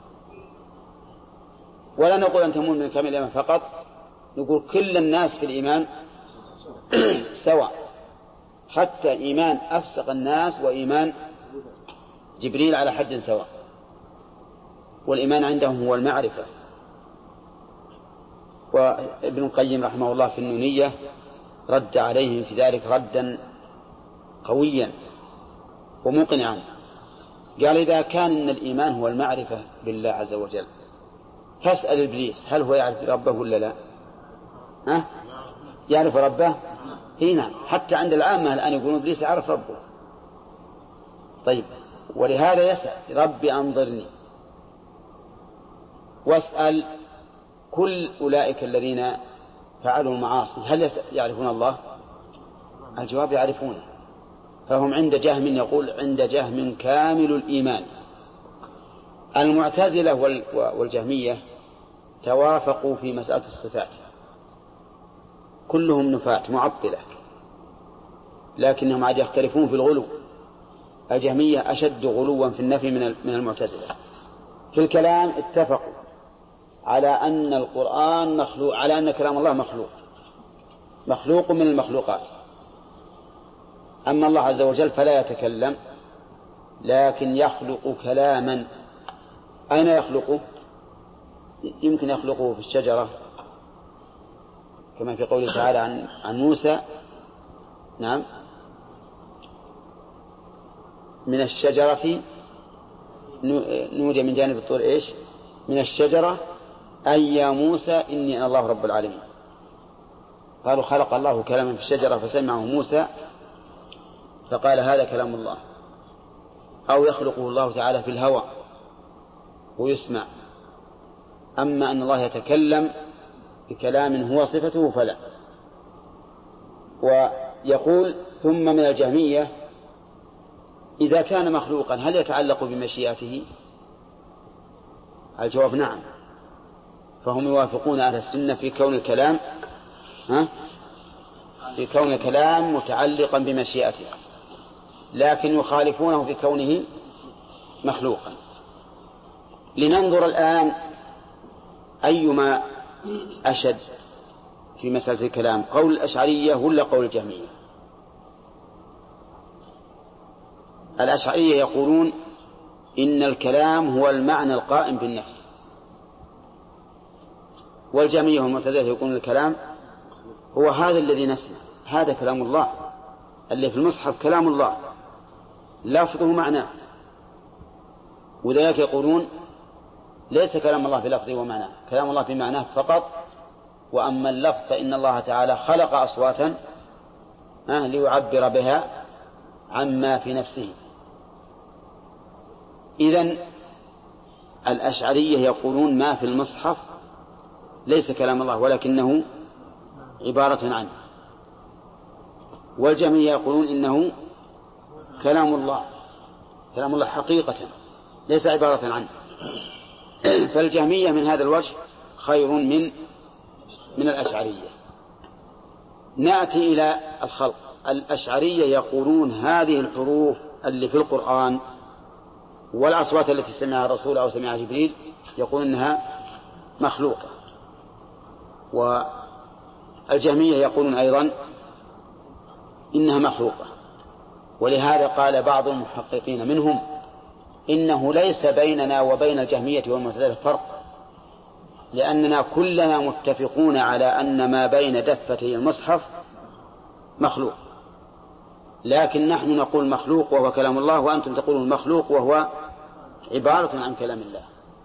[SPEAKER 1] ولا نقول أنت مؤمن كامل الإيمان فقط، نقول كل الناس في الإيمان سواء، حتى إيمان أفسق الناس وإيمان جبريل على حد سواء. والإيمان عندهم هو المعرفة. وابن القيم رحمه الله في النونية رد عليهم في ذلك ردا قويا ومقنعا، قال إذا كان إن الإيمان هو المعرفة بالله عز وجل فاسأل إبليس هل هو يعرف ربه ولا لا؟ ها؟ يعرف ربه؟ هنا نعم. حتى عند العامة الآن يقولون إبليس يعرف ربه. طيب ولهذا يسأل ربي أنظرني، واسأل كل أولئك الذين فعلوا المعاصي هل يعرفون الله؟ الجواب يعرفونه. فهم عند جهم يقول عند جهم كامل الإيمان. المعتزلة والجهمية توافقوا في مسألة الصفات، كلهم نفاة معطلة، لكنهم عاد يختلفون في الغلو. الجهمية أشد غلوا في النفي من المعتزلة. في الكلام اتفقوا على أن القرآن مخلوق، على أن كلام الله مخلوق مخلوق من المخلوقات. أما الله عز وجل فلا يتكلم لكن يخلق كلاما. أين يخلقه؟ يمكن يخلقه في الشجرة كما في قوله تعالى عن, عن موسى نعم من الشجرة نودي من جانب الطور إيش من الشجرة أي يا موسى إني أنا الله رب العالمين. قالوا خلق الله كلاما في الشجرة فسمعه موسى فقال هذا كلام الله. أو يخلقه الله تعالى في الهواء ويسمع. أما أن الله يتكلم بكلام هو صفته فلا. ويقول ثم من الجهمية إذا كان مخلوقا هل يتعلق بمشيئته؟ الجواب نعم. فهم يوافقون أهل السنة في كون الكلام ها؟ في كون الكلام متعلقا بمشيئته، لكن يخالفونه في كونه مخلوقا. لننظر الآن أيما أشد في مسألة الكلام، قول الأشعرية ولا قول الجهمية؟ الأشعرية يقولون إن الكلام هو المعنى القائم بالنفس، والجهمية والمعتزلة يقولون الكلام هو هذا الذي نسمع، هذا كلام الله اللي في المصحف كلام الله لفظه معناه. وذلك يقولون ليس كلام الله بلفظه ومعناه، كلام الله بمعناه فقط، وأما اللفظ فإن الله تعالى خلق أصواتا ليعبر بها عما في نفسه. إذن الأشعرية يقولون ما في المصحف ليس كلام الله ولكنه عبارة عنه، والجميع يقولون إنه كلام الله كلام الله حقيقة ليس عبارة عنه. فالجهمية من هذا الوجه خير من من الأشعرية. نأتي إلى الخلق. الأشعرية يقولون هذه الحروف اللي في القرآن والأصوات التي سمعها الرسول أو سمعها جبريل يقولون إنها مخلوقة، والجهمية يقولون أيضا إنها مخلوقة. ولهذا قال بعض المحققين منهم إنه ليس بيننا وبين الجهمية والمعتزلة فرق، لأننا كلنا متفقون على أن ما بين دفتي المصحف مخلوق، لكن نحن نقول مخلوق وهو كلام الله، وأنتم تقولون مخلوق وهو عبارة عن كلام الله.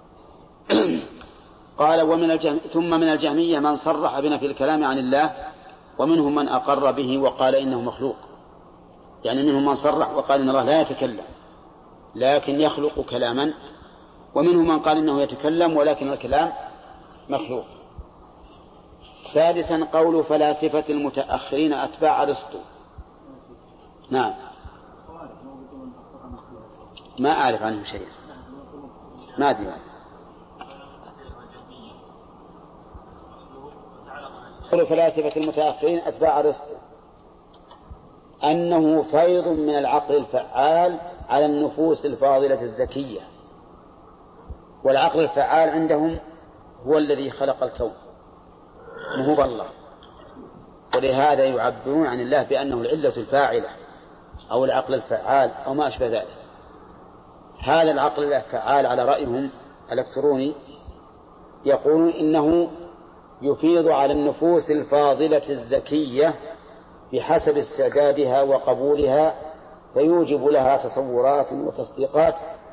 [SPEAKER 1] قال ومن الجهم... ثم من الجهمية من صرح بنا في الكلام عن الله، ومنهم من أقر به وقال إنه مخلوق. يعني منهم من صرح وقال إن الله لا يتكلم لكن يخلق كلاما، ومنهم من قال إنه يتكلم ولكن الكلام مخلوق. سادسا قول فلاسفة المتأخرين أتباع أرسطو. نعم ما أعرف عنهم شيء، ما أدري. قول فلاسفة المتأخرين أتباع أرسطو أنه فيض من العقل الفعال على النفوس الفاضلة الزكية، والعقل الفعال عندهم هو الذي خلق الكون وهو الله، ولهذا يعبرون عن الله بأنه العلة الفاعلة أو العقل الفعال أو ما أشبه ذلك. هذا العقل الفعال على رأيهم الإلكتروني يقولون إنه يفيض على النفوس الفاضلة الزكية بحسب استعدادها وقبولها، فيوجب لها تصورات وتصديقات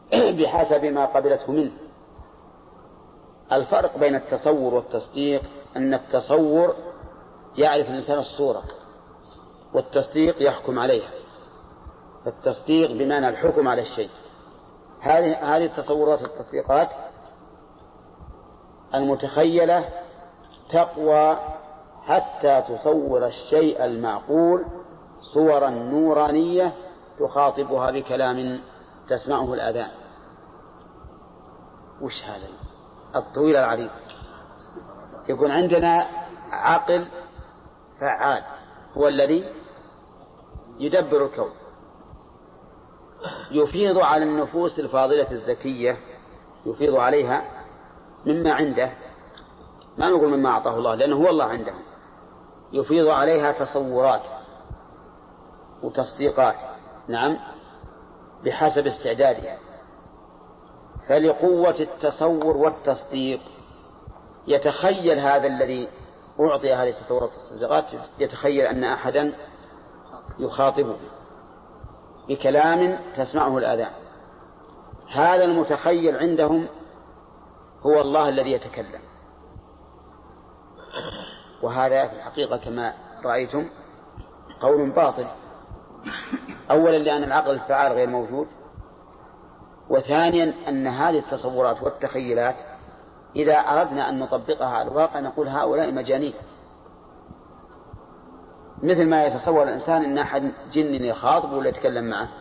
[SPEAKER 1] بحسب ما قبلته منه. الفرق بين التصور والتصديق أن التصور يعرف الإنسان الصورة، والتصديق يحكم عليها. فالتصديق بمعنى الحكم على الشيء. هذه هذه التصورات والتصديقات المتخيلة تقوى حتى تصور الشيء المعقول صورا نورانية تخاطبها بكلام تسمعه الآذان. وش هذا الطويل العريض؟ يكون عندنا عقل فعال هو الذي يدبر الكون، يفيض على النفوس الفاضلة الزكية، يفيض عليها مما عنده، ما نقول مما أعطاه الله لأنه هو الله عنده، يفيض عليها تصورات وتصديقات، نعم، بحسب استعدادها. فلقوة التصور والتصديق يتخيل هذا الذي أعطي هذه التصورات والتصديقات، يتخيل أن أحدا يخاطبه بكلام تسمعه الآذان. هذا المتخيل عندهم هو الله الذي يتكلم، وهذا في الحقيقة كما رأيتم قول باطل. أولا لأن العقل الفعال غير موجود، وثانيا أن هذه التصورات والتخيلات إذا أردنا أن نطبقها على الواقع نقول هؤلاء مجانين، مثل ما يتصور الإنسان أن أحد جن يخاطب ولا يتكلم معه.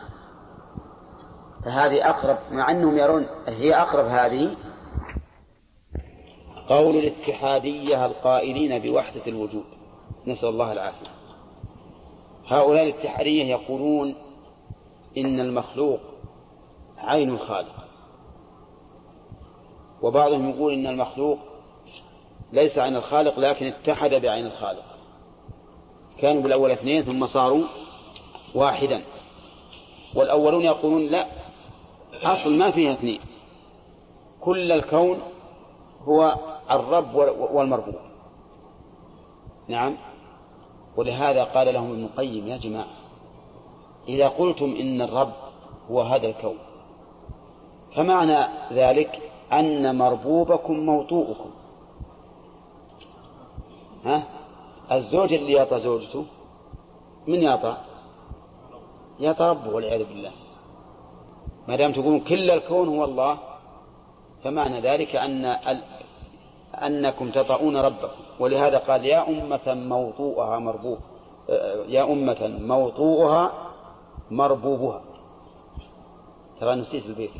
[SPEAKER 1] فهذه أقرب، مع أنهم يرون هي أقرب هذه قول الاتحادية القائلين بوحدة الوجود، نسأل الله العافية. هؤلاء الاتحادية يقولون إن المخلوق عين الخالق، وبعضهم يقول إن المخلوق ليس عين الخالق لكن اتحد بعين الخالق، كانوا بالأول اثنين ثم صاروا واحدا. والأولون يقولون لا، أصل ما فيها اثنين، كل الكون هو الرب والمربوب. نعم، ولهذا قال لهم ابن القيم يا جماعة إذا قلتم إن الرب هو هذا الكون فمعنى ذلك أن مربوبكم موطوءكم. ها؟ الزوج اللي يعطى زوجته من يعطى؟ يعطى ربه والعياذ بالله. ما دام تقولون كل الكون هو الله فمعنى ذلك أن ال... أنكم تطؤون ربكم. ولهذا قال يا أمة موطوءها مربوب، يا أمة موطوءها مربوبها. ترى نسيت البيت.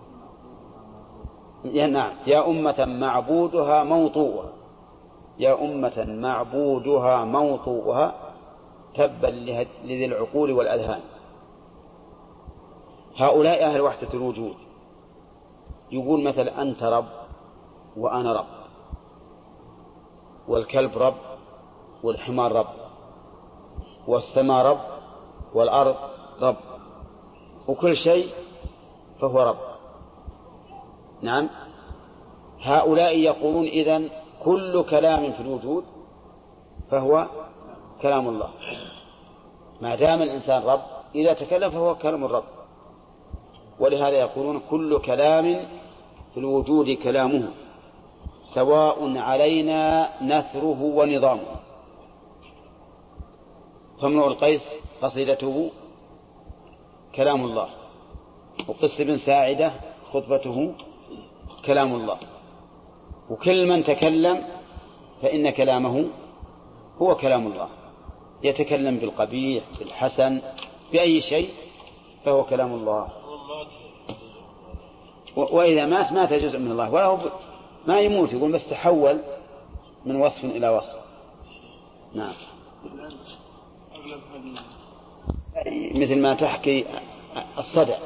[SPEAKER 1] يا نعم، يا أمة معبودها موطوءها، يا أمة معبودها موطوءها تبا لذي العقول والأذهان. هؤلاء أهل وحدة الوجود يقول مثل أنت رب وأنا رب، والكلب رب والحمار رب، والسماء رب والأرض رب، وكل شيء فهو رب. نعم، هؤلاء يقولون إذن كل كلام في الوجود فهو كلام الله، ما دام الإنسان رب إذا تكلم فهو كلام الرب. ولهذا يقولون كل كلام في الوجود كلامه سواء علينا نثره ونظامه. فامرؤ القيس قصيدته كلام الله، وقس بن ساعدة خطبته كلام الله، وكل من تكلم فإن كلامه هو كلام الله، يتكلم بالقبيح بالحسن بأي شيء فهو كلام الله. وإذا مات مات جزء من الله، ولا ما يموت، يقول بس تحول من وصف إلى وصف. نعم، مثل ما تحكي الصدع،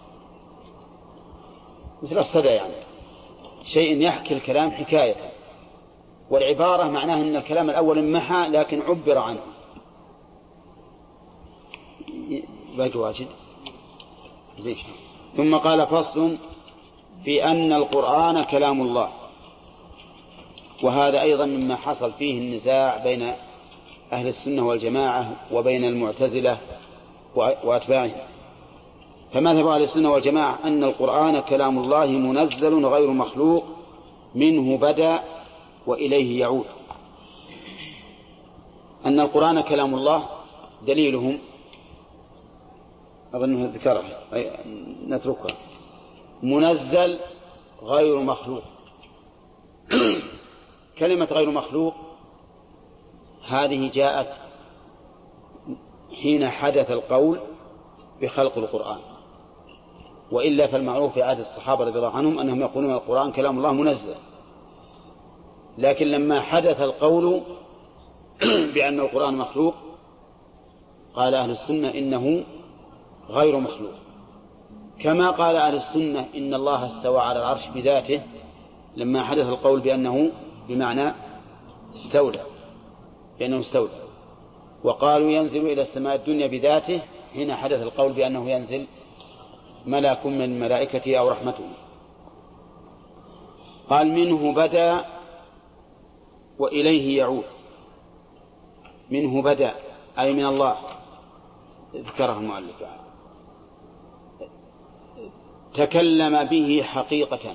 [SPEAKER 1] مثل الصدع يعني شيء يحكي الكلام حكاية، والعبارة معناه أن الكلام الأول انمحى لكن عبر عنه. باقي واجد. ثم قال فصل في أن القرآن كلام الله. وهذا أيضا مما حصل فيه النزاع بين أهل السنة والجماعة وبين المعتزلة وأتباعهم. فمذهب أهل السنة والجماعة أن القرآن كلام الله منزل غير مخلوق، منه بدأ وإليه يعود. أن القرآن كلام الله دليلهم أظنه ذكره نتركه، منزل غير مخلوق. كلمة غير مخلوق هذه جاءت حين حدث القول بخلق القرآن، وإلا فالمعروف في عهد الصحابة رضي الله عنهم أنهم يقولون القرآن كلام الله منزل، لكن لما حدث القول بأن القرآن مخلوق قال أهل السنة إنه غير مخلوق، كما قال أهل السنة إن الله استوى على العرش بذاته لما حدث القول بأنه بمعنى استولى، بأنه استولى، وقالوا ينزل إلى السماء الدنيا بذاته حين حدث القول بأنه ينزل ملك من ملائكته أو رحمته. قال منه بدأ وإليه يعود. منه بدأ أي من الله، ذكره المؤلف، تكلم به حقيقة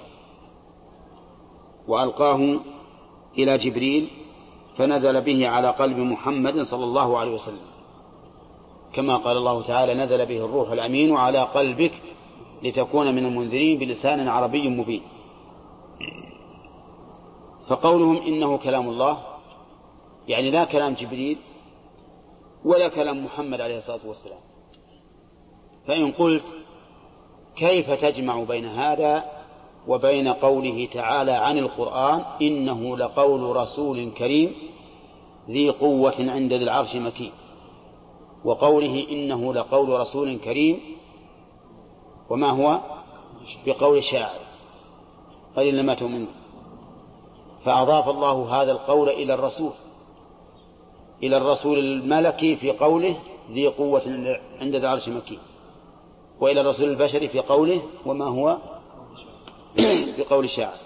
[SPEAKER 1] وألقاه إلى جبريل فنزل به على قلب محمد صلى الله عليه وسلم، كما قال الله تعالى نزل به الروح الأمين على قلبك لتكون من المنذرين بلسان عربي مبين. فقولهم إنه كلام الله يعني لا كلام جبريل ولا كلام محمد عليه الصلاة والسلام. فإن قلت كيف تجمع بين هذا وبين قوله تعالى عن القرآن إنه لقول رسول كريم ذي قوة عند ذي العرش مكين، وقوله إنه لقول رسول كريم وما هو بقول شاعر قليلا ما تؤمنون؟ فأضاف الله هذا القول إلى الرسول، إلى الرسول الملكي في قوله ذي قوة عند ذي العرش مكين، وإلى الرسول البشري في قوله وما هو بقول شاعر.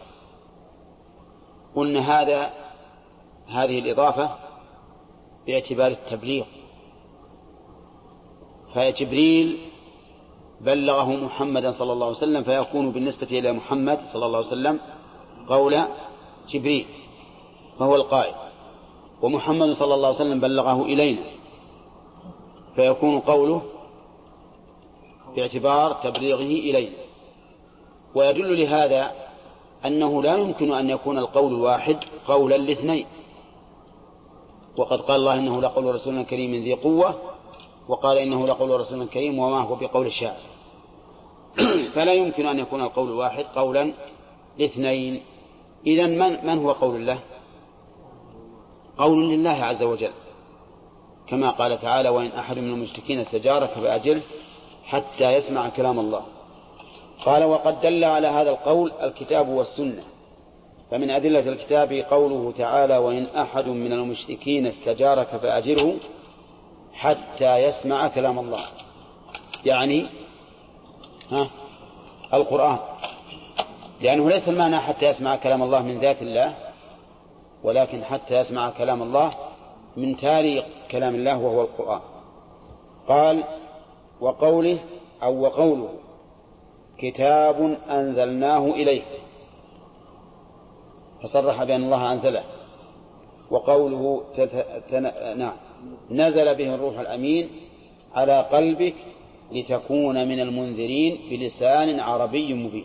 [SPEAKER 1] قلنا هذا هذه الإضافة باعتبار التبليغ، فجبريل بلغه محمدا صلى الله عليه وسلم فيكون بالنسبة إلى محمد صلى الله عليه وسلم قول جبريل فهو القائل، ومحمد صلى الله عليه وسلم بلغه إلينا فيكون قوله باعتبار تبليغه إلينا. ويدل لهذا أنه لا يمكن أن يكون القول الواحد قولا لاثنين، وقد قال الله إنه لقول رسول كريم ذي قوة، وقال إنه لقول رسول كريم وما هو بقول الشاعر. فلا يمكن أن يكون القول الواحد قولا لاثنين. إذن من, من هو قول الله؟ قول لله عز وجل، كما قال تعالى وإن أحد من المشركين استجارك فأجره حتى يسمع كلام الله. قال وقد دل على هذا القول الكتاب والسنة، فمن أدلة الكتاب قوله تعالى وإن أحد من المشركين استجارك فأجره حتى يسمع كلام الله، يعني ها القرآن، لأنه ليس المعنى حتى يسمع كلام الله من ذات الله، ولكن حتى يسمع كلام الله من تالي كلام الله وهو القرآن. قال وقوله أو وقوله كتاب أنزلناه إليك، فصرح بأن الله أنزله. وقوله نعم نزل به الروح الأمين على قلبك لتكون من المنذرين بلسان عربي مبين.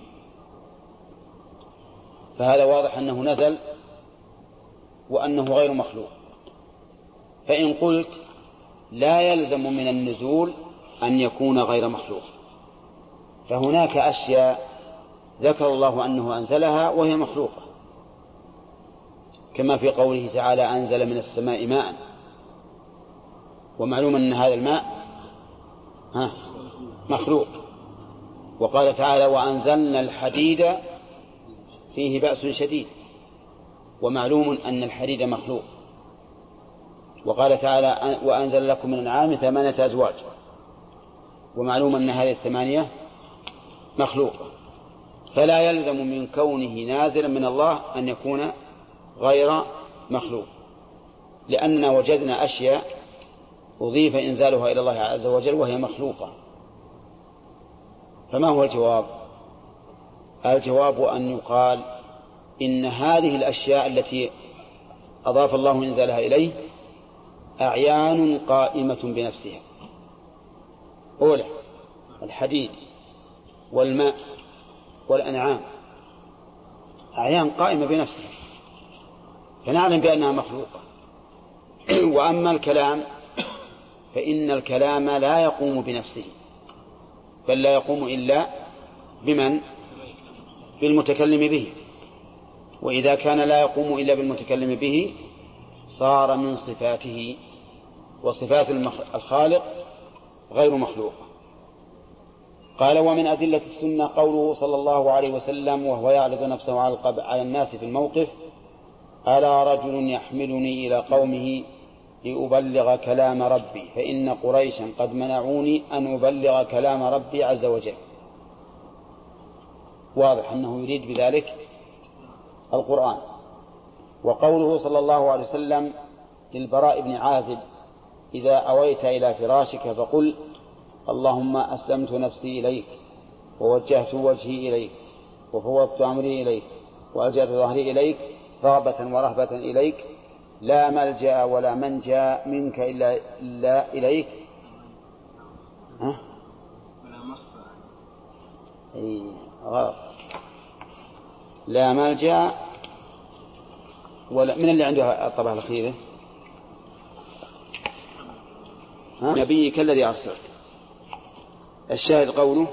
[SPEAKER 1] فهذا واضح أنه نزل وأنه غير مخلوق. فإن قلت لا يلزم من النزول أن يكون غير مخلوق، فهناك أشياء ذكر الله أنه أنزلها وهي مخلوقة، كما في قوله تعالى أنزل من السماء ماء، ومعلوم أن هذا الماء ها مخلوق. وقال تعالى وأنزلنا الحديد فيه بأس شديد، ومعلوم أن الحديد مخلوق. وقال تعالى وأنزل لكم من الأنعام ثمانية أزواج، ومعلوم أن هذه الثمانية مخلوقة. فلا يلزم من كونه نازلا من الله أن يكون غير مخلوق، لأننا وجدنا أشياء أضيف إنزالها إلى الله عز وجل وهي مخلوقة. فما هو الجواب؟ الجواب أن يقال إن هذه الأشياء التي أضاف الله إنزالها إليه أعيان قائمة بنفسها. أولا الحديد والماء والأنعام أعيان قائمة بنفسها، فنعلم بأنها مخلوقة. وأما الكلام فإن الكلام لا يقوم بنفسه، بل لا يقوم إلا بمن؟ بالمتكلم به. وإذا كان لا يقوم إلا بالمتكلم به صار من صفاته، وصفات الخالق غير مخلوقة. قال: ومن أدلة السنة قوله صلى الله عليه وسلم وهو يعرض نفسه على الناس في الموقف: ألا رجل يحملني إلى قومه لأبلغ كلام ربي فإن قريشا قد منعوني أن أبلغ كلام ربي عز وجل. واضح أنه يريد بذلك القرآن. وقوله صلى الله عليه وسلم للبراء بن عازب: إذا أويت إلى فراشك فقل اللهم أسلمت نفسي إليك ووجهت وجهي إليك وفوضت أمري إليك وألجأت ظهري إليك رغبة ورهبة إليك لا ملجأ ولا منجا منك إلا, إلا إليك. ها؟ إيه غلط. لا ملجأ ولا من اللي عنده الطبعة الأخيرة؟ نبيك الذي أرسلت. الشاهد قوله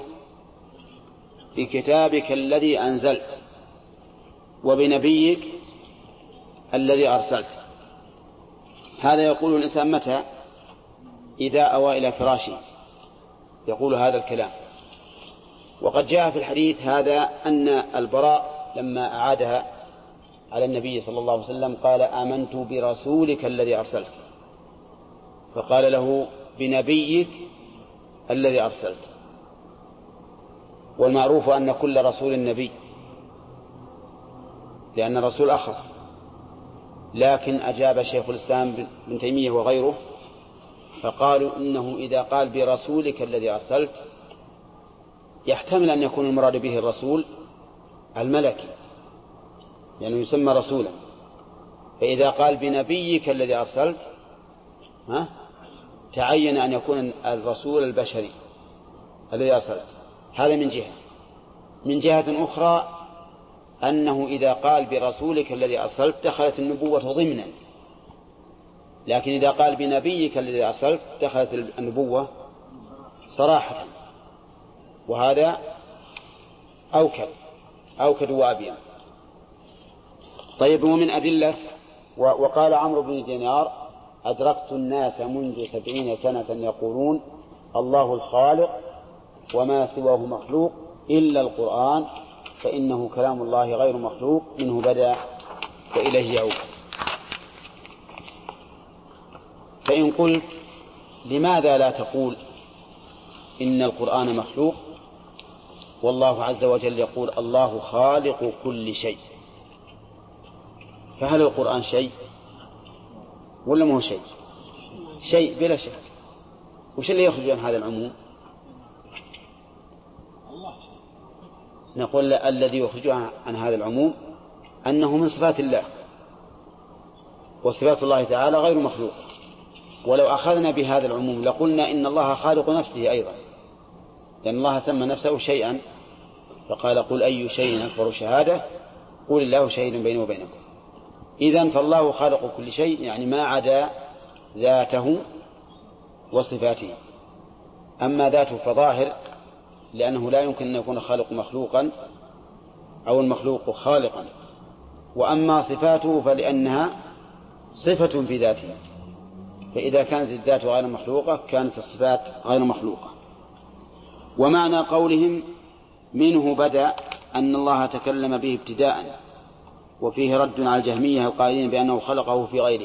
[SPEAKER 1] بكتابك الذي أنزلت وبنبيك الذي أرسلت. هذا يقول الإنسان متى؟ إذا أوى إلى فراشه يقول هذا الكلام. وقد جاء في الحديث هذا أن البراء لما أعادها على النبي صلى الله عليه وسلم قال: آمنت برسولك الذي أرسلت، فقال له: بنبيك الذي أرسلت. والمعروف أن كل رسول نبي، لأن الرسول أخص. لكن أجاب شيخ الإسلام بن تيمية وغيره فقالوا إنه إذا قال برسولك الذي أرسلت يحتمل أن يكون المراد به الرسول الملكي، يعني يسمى رسولا. فإذا قال بنبيك الذي أرسلت ها تعين أن يكون الرسول البشري الذي أرسلت. هذا من جهة. من جهة أخرى أنه إذا قال برسولك الذي أرسلت دخلت النبوة ضمنا، لكن إذا قال بنبيك الذي أرسلت دخلت النبوة صراحة، وهذا أوكد أوكد وأبين. طيب، ومن أدلة وقال عمرو بن دينار: أدركت الناس منذ سبعين سنة يقولون الله الخالق وما سواه مخلوق إلا القرآن فإنه كلام الله غير مخلوق منه بدأ وإليه يعود. فإن قلت لماذا لا تقول إن القرآن مخلوق والله عز وجل يقول الله خالق كل شيء، فهل القرآن شيء ولا ما هو شيء؟ شيء بلا شك. وش اللي يخرج عن هذا العموم؟ نقول الذي يخرج عن هذا العموم أنه من صفات الله، وصفات الله تعالى غير مخلوق. ولو أخذنا بهذا العموم لقلنا إن الله خالق نفسه أيضا، لأن الله سمى نفسه شيئا فقال: قل أي شيء أكبر شهادة قل الله شهيد بيني وبينكم. إذن فالله خالق كل شيء، يعني ما عدا ذاته وصفاته. أما ذاته فظاهر، لأنه لا يمكن أن يكون خالق مخلوقا أو المخلوق خالقا. وأما صفاته فلأنها صفة في ذاته، فإذا كانت الذات غير مخلوقة كانت الصفات غير مخلوقة. ومعنى قولهم منه بدأ أن الله تكلم به ابتداء، وفيه رد على الجهمية القائلين بأنه خلقه في غيره.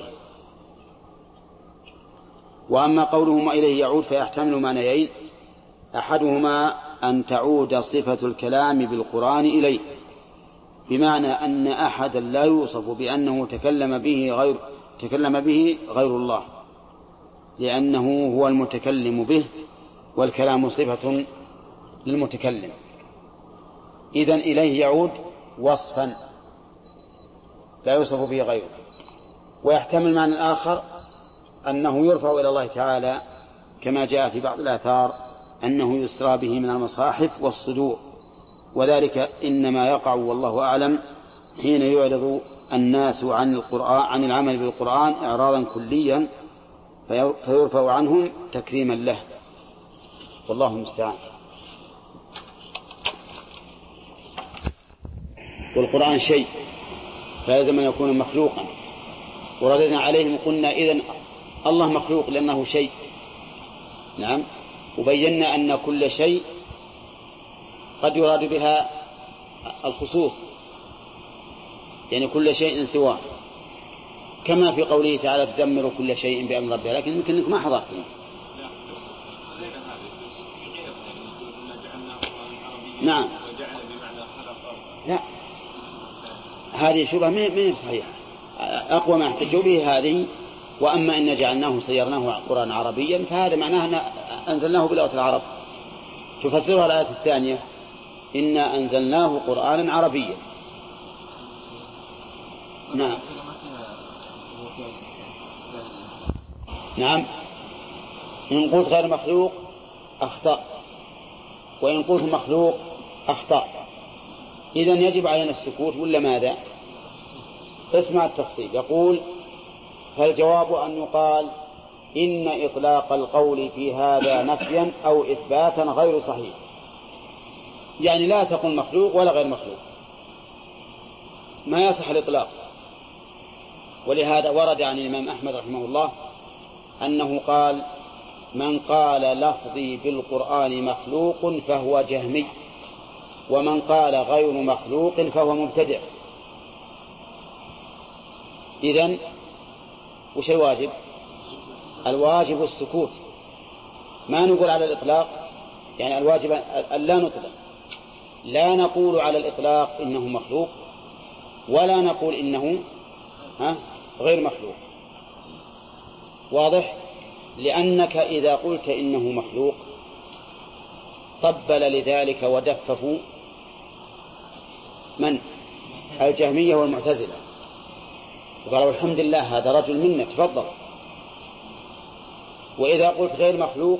[SPEAKER 1] وأما قولهم وإليه يعود فيحتمل معنيين: أحدهما أن تعود صفة الكلام بالقرآن إليه، بمعنى أن أحدا لا يوصف بأنه تكلم به غير تكلم به غير الله، لأنه هو المتكلم به، والكلام صفة للمتكلم، إذن إليه يعود وصفا لا يوصف به غيره. ويحتمل معنى الآخر أنه يرفع إلى الله تعالى كما جاء في بعض الآثار أنه يسرى به من المصاحف والصدور، وذلك إنما يقع والله أعلم حين يعرض الناس عن القرآن عن العمل بالقرآن إعراضا كليا فيرفع عنهم تكريما له، والله المستعان. والقرآن شيء فلازم أن يكون مخلوقا، ورددنا عليهم قلنا إذن الله مخلوق لأنه شيء. نعم. وبينا أن كل شيء قد يراد بها الخصوص، يعني كل شيء سواه، كما في قوله تعالى تدمر كل شيء بأمر ربها، لكن يمكن أنك ما حضرتم. نعم. لا، هذه شبهة من صحيحة. أقوى ما احتجوا به هذه. وأما إن جعلناه صيرناه قرآن عربيا فهذا معناه أن أنزلناه بلغة العرب. تفسرها الآية الثانية إنا أنزلناه قرآنا عربيا. نعم. نعم. إن قلت غير مخلوق أخطأ، وإن قلت مخلوق أخطأ. إذن يجب علينا السكوت ولا ماذا؟ اسمع التفصيل. يقول فالجواب أن يقال إن إطلاق القول في هذا نفيا أو إثباتا غير صحيح، يعني لا تقل مخلوق ولا غير مخلوق، ما يصح الإطلاق. ولهذا ورد عن الإمام أحمد رحمه الله أنه قال من قال لفظي بالقرآن مخلوق فهو جهمي، ومن قال غير مخلوق فهو مبتدع. إذن وش الواجب؟ الواجب السكوت، ما نقول على الإطلاق، يعني الواجب أن لا نطلق، لا نقول على الإطلاق إنه مخلوق ولا نقول إنه ها غير مخلوق. واضح؟ لأنك إذا قلت إنه مخلوق طبل لذلك ودففوا من؟ الجهمية والمعتزلة، وقالوا الحمد لله هذا رجل منا تفضل. وإذا قلت غير مخلوق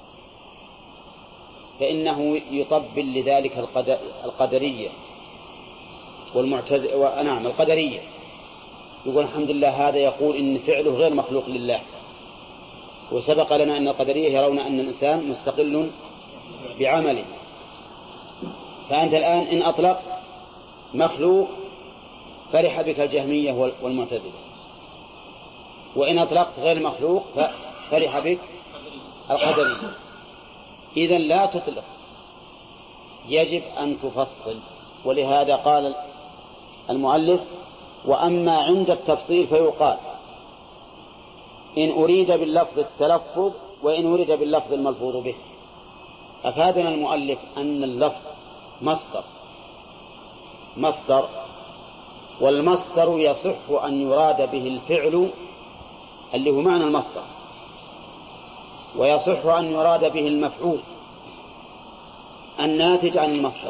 [SPEAKER 1] فإنه يطبل لذلك القدرية والمعتزلة، ونعم القدرية، يقول الحمد لله هذا يقول إن فعله غير مخلوق لله. وسبق لنا أن القدرية يرون أن الإنسان مستقل بعمله. فأنت الآن إن أطلقت مخلوق فرح بك الجهمية والمعتزلة، وإن أطلقت غير مخلوق فرح بك القدرية. إذن لا تطلق، يجب أن تفصل. ولهذا قال المؤلف وأما عند التفصيل فيقال إن أريد باللفظ التلفظ وإن أريد باللفظ الملفوظ به. أفادنا المؤلف أن اللفظ مصدر مصدر والمصدر يصح أن يراد به الفعل اللي هو معنى المصدر، ويصح أن يراد به المفعول الناتج عن المصدر.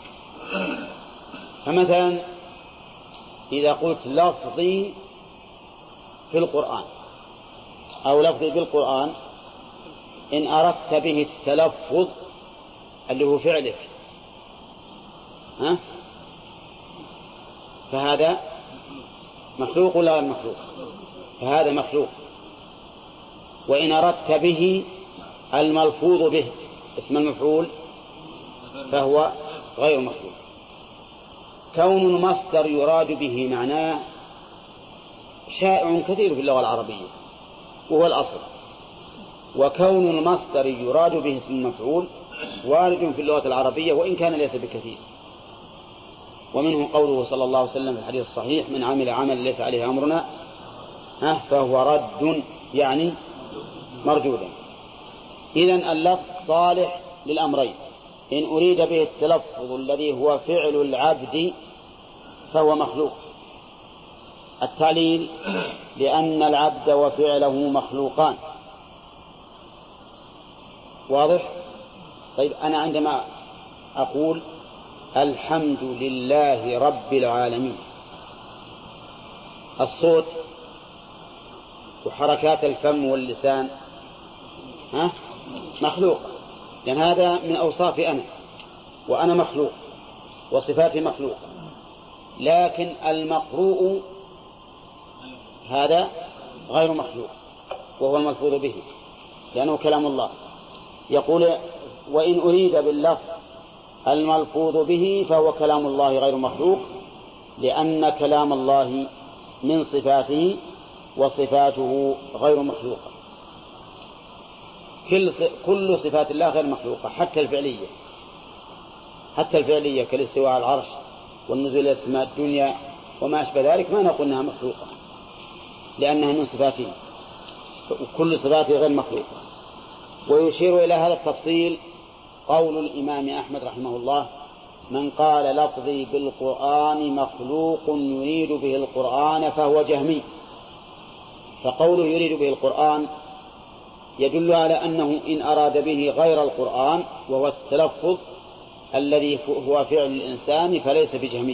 [SPEAKER 1] فمثلا إذا قلت لفظي في القرآن أو لفظي بالقرآن إن أردت به التلفظ اللي هو فعلك ها فهذا مخلوق ولا غير مخلوق؟ فهذا مخلوق. وإن أردت به الملفوظ به اسم المفعول فهو غير مخلوق. كون المصدر يراد به معناه شائع كثير في اللغة العربية وهو الأصل، وكون المصدر يراد به اسم المفعول وارد في اللغة العربية وإن كان ليس بكثير. ومنه قوله صلى الله عليه وسلم في الحديث الصحيح من عمل عمل ليس عليه أمرنا فهو رد، يعني مردودا. إذن اللفظ صالح للأمرين، إن أريد به التلفظ الذي هو فعل العبد فهو مخلوق. التعليل لأن العبد وفعله مخلوقان. واضح؟ طيب أنا عندما أقول الحمد لله رب العالمين. الصوت وحركات الفم واللسان ها مخلوق، لأن هذا من أوصافي أنا، وأنا مخلوق وصفاتي مخلوق. لكن المقروء هذا غير مخلوق، وهو الملفوظ به لأنه كلام الله. يقول وإن أريد باللفظ الملفوظ به فهو كلام الله غير مخلوق، لأن كلام الله من صفاته وصفاته غير مخلوقة. كل صفات الله غير مخلوقة، حتى الفعلية، حتى الفعلية كالاستواء على العرش والنزول إلى السماء الدنيا وما أشبه ذلك ما نقول أنها مخلوقة، لأنها من صفاته، وكل صفاته غير مخلوقة. ويشير إلى هذا التفصيل قول الإمام أحمد رحمه الله: من قال لفظي بالقرآن مخلوق يريد به القرآن فهو جهمي. فقوله يريد به القرآن يدل على أنه إن أراد به غير القرآن وهو التلفظ الذي هو فعل الإنسان فليس بجهمي.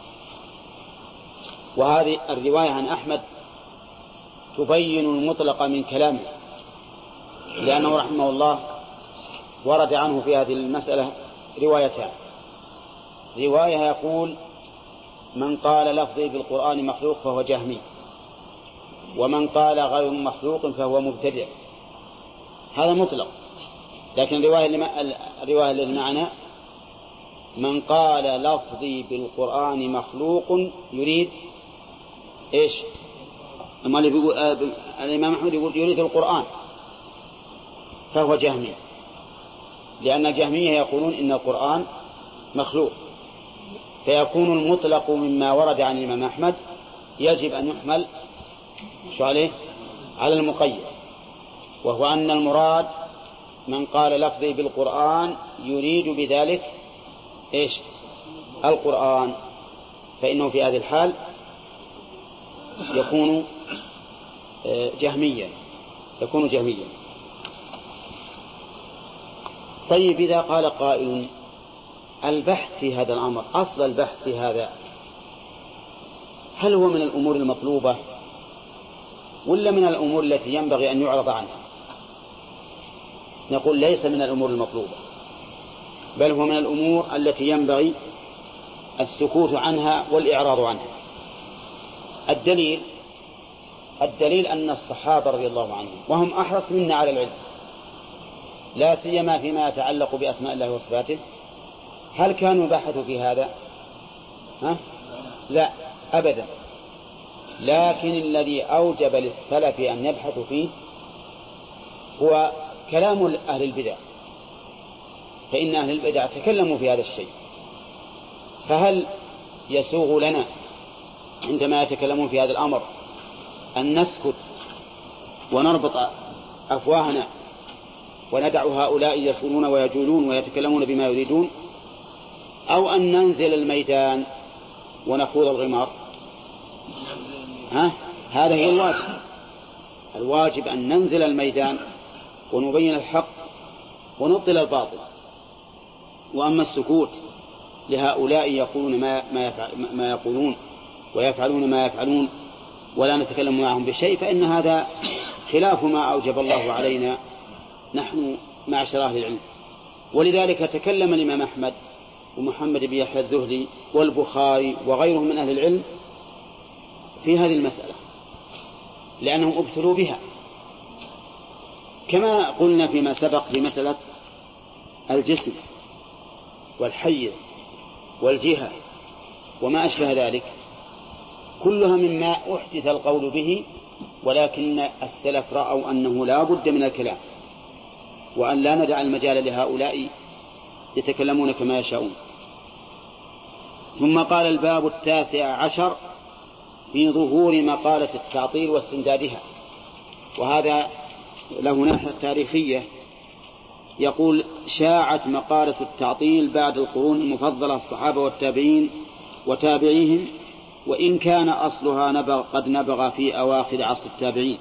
[SPEAKER 1] وهذه الرواية عن أحمد تبين المطلق من كلامه، لأنه رحمه الله ورد عنه في هذه المسألة روايتان: رواية يقول من قال لفظي بالقرآن مخلوق فهو جهمي، ومن قال غير مخلوق فهو مبتدع. هذا مطلق. لكن الرواية التي معنا من قال لفظي بالقرآن مخلوق يريد إيش؟ أما اللي بيقول آه الإمام أحمد يقول يريد القرآن فهو جهمي، لأن الجهمية يقولون إن القرآن مخلوق، فيكون المطلق مما ورد عن الإمام أحمد يجب أن يحمل شو عليه؟ على المقيد، وهو أن المراد من قال لفظي بالقرآن يريد بذلك إيش؟ القرآن، فإنه في هذه الحال يكون جهميا يكون جهميا. طيب إذا قال قائل البحث في هذا الأمر، أصل البحث في هذا هل هو من الأمور المطلوبة ولا من الأمور التي ينبغي أن يعرض عنها؟ نقول ليس من الأمور المطلوبة، بل هو من الأمور التي ينبغي السكوت عنها والإعراض عنها. الدليل الدليل أن الصحابة رضي الله عنهم وهم أحرص منا على العلم، لا سيما فيما يتعلق بأسماء الله وصفاته، هل كانوا يبحثوا في هذا؟ ها؟ لا أبدا. لكن الذي أوجب للسلف أن يبحثوا فيه هو كلام أهل البدع، فإن أهل البدع تكلموا في هذا الشيء. فهل يسوغ لنا عندما يتكلمون في هذا الأمر أن نسكت ونربط أفواهنا وندع هؤلاء يصولون ويجولون ويتكلمون بما يريدون، أو أن ننزل الميدان ونخوض الغمار؟ ها؟ هذا هي الواجب. الواجب أن ننزل الميدان ونبين الحق ونبطل الباطل. وأما السكوت لهؤلاء يقولون ما, ما يقولون ويفعلون ما يفعلون ولا نتكلم معهم بشيء، فإن هذا خلاف ما أوجب الله علينا نحن معشر أهل العلم. ولذلك تكلم الإمام أحمد ومحمد بن يحيى الذهلي والبخاري وغيرهم من أهل العلم في هذه المسألة، لأنهم ابتلوا بها، كما قلنا فيما سبق في مسألة الجسم والحيز والجهة وما أشبه ذلك، كلها مما أحدث القول به، ولكن السلف رأوا أنه لا بد من الكلام، وأن لا ندع المجال لهؤلاء يتكلمون كما يشاءون. ثم قال الباب التاسع عشر في ظهور مقالة التعطيل واستندادها، وهذا له ناحية تاريخية. يقول شاعت مقالة التعطيل بعد القرون المفضلة الصحابة والتابعين وتابعيهم، وإن كان أصلها نبغ قد نبغ في أواخر عصر التابعين.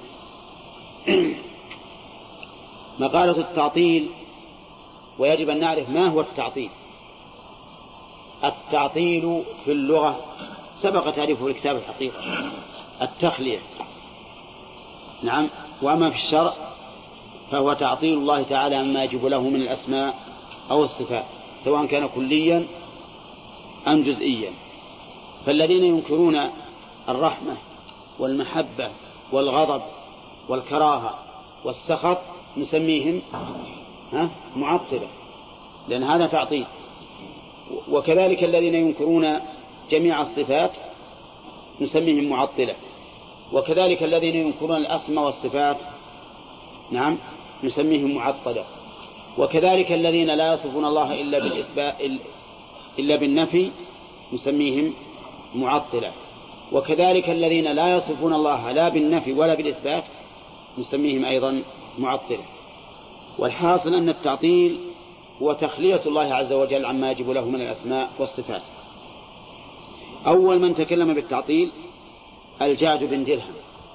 [SPEAKER 1] مقالة التعطيل، ويجب أن نعرف ما هو التعطيل. التعطيل في اللغة سبق تعريفه في الكتاب الحقيقة، التخلية. نعم. وأما في الشرع فهو تعطيل الله تعالى عما يجب له من الأسماء أو الصفات، سواء كان كليا أم جزئيا. فالذين ينكرون الرحمة والمحبة والغضب والكراهة والسخط نسميهم ها معطلة، لأن هذا تعطيل. وكذلك الذين ينكرون جميع الصفات نسميهم معطلة، وكذلك الذين ينكرون الأسماء والصفات نعم نسميهم معطلة، وكذلك الذين لا يصفون الله إلا بالإثبات إلا بالنفي نسميهم معطلة، وكذلك الذين لا يصفون الله لا بالنفي ولا بالإثبات نسميهم أيضا معطلة. والحاصل أن التعطيل هو تخلية الله عز وجل عما يجب له من الأسماء والصفات. أول من تكلم بالتعطيل الجعد بن درهم.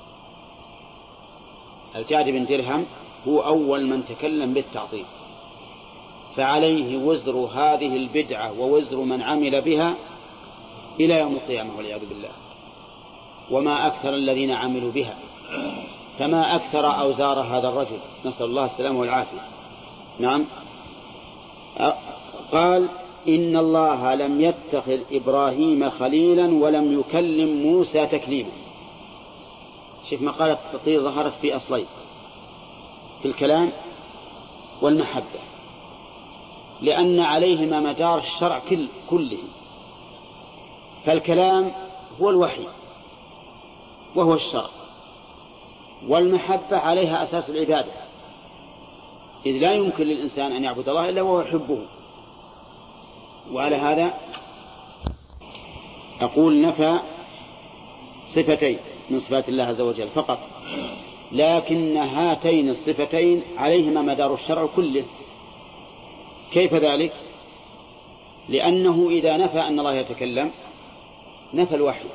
[SPEAKER 1] الجعد بن درهم هو أول من تكلم بالتعطيل، فعليه وزر هذه البدعة ووزر من عمل بها إلى يوم القيامة والعياذ بالله. وما أكثر الذين عملوا بها، فما أكثر أوزار هذا الرجل، نسأل الله السلامة والعافية. نعم. قال إن الله لم يتخذ إبراهيم خليلا ولم يكلم موسى تكليما. شوف مقالة التطهير ظهرت في أصلين، في الكلام والمحبة، لأن عليهما مدار الشرع كله. فالكلام هو الوحي وهو الشرع، والمحبة عليها أساس العبادة، إذ لا يمكن للإنسان أن يعبد الله إلا وهو يحبه. وعلى هذا أقول نفى صفتين من صفات الله عز وجل فقط، لكن هاتين الصفتين عليهما مدار الشرع كله. كيف ذلك؟ لأنه إذا نفى أن الله يتكلم نفى الوحي،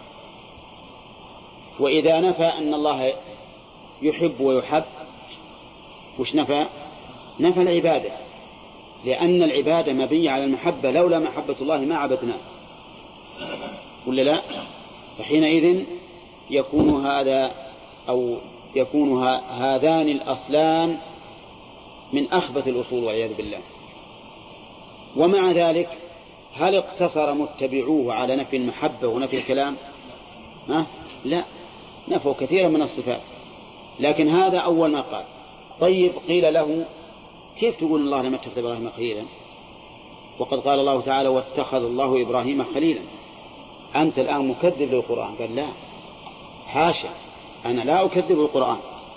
[SPEAKER 1] وإذا نفى أن الله يحب ويحب وش نفى؟ نفى العبادة، لأن العبادة مبنية على المحبة، لولا محبة الله ما عبدناه، ولا لا؟ فحينئذ يكون هذا أو يكون هذان الأصلان من أخبث الأصول والعياذ بالله. ومع ذلك هل اقتصر متبعوه على نفي المحبة ونفي الكلام؟ ها؟ لا، نفوا كثيرا من الصفات، لكن هذا أول ما قال. طيب قيل له كيف تقول الله لم يتخذ إبراهيم خليلا وقد قال الله تعالى واتخذ الله إبراهيم خليلا، أنت الآن مكذب للقرآن؟ قال لا، حاشا، أنا لا أكذب القرآن،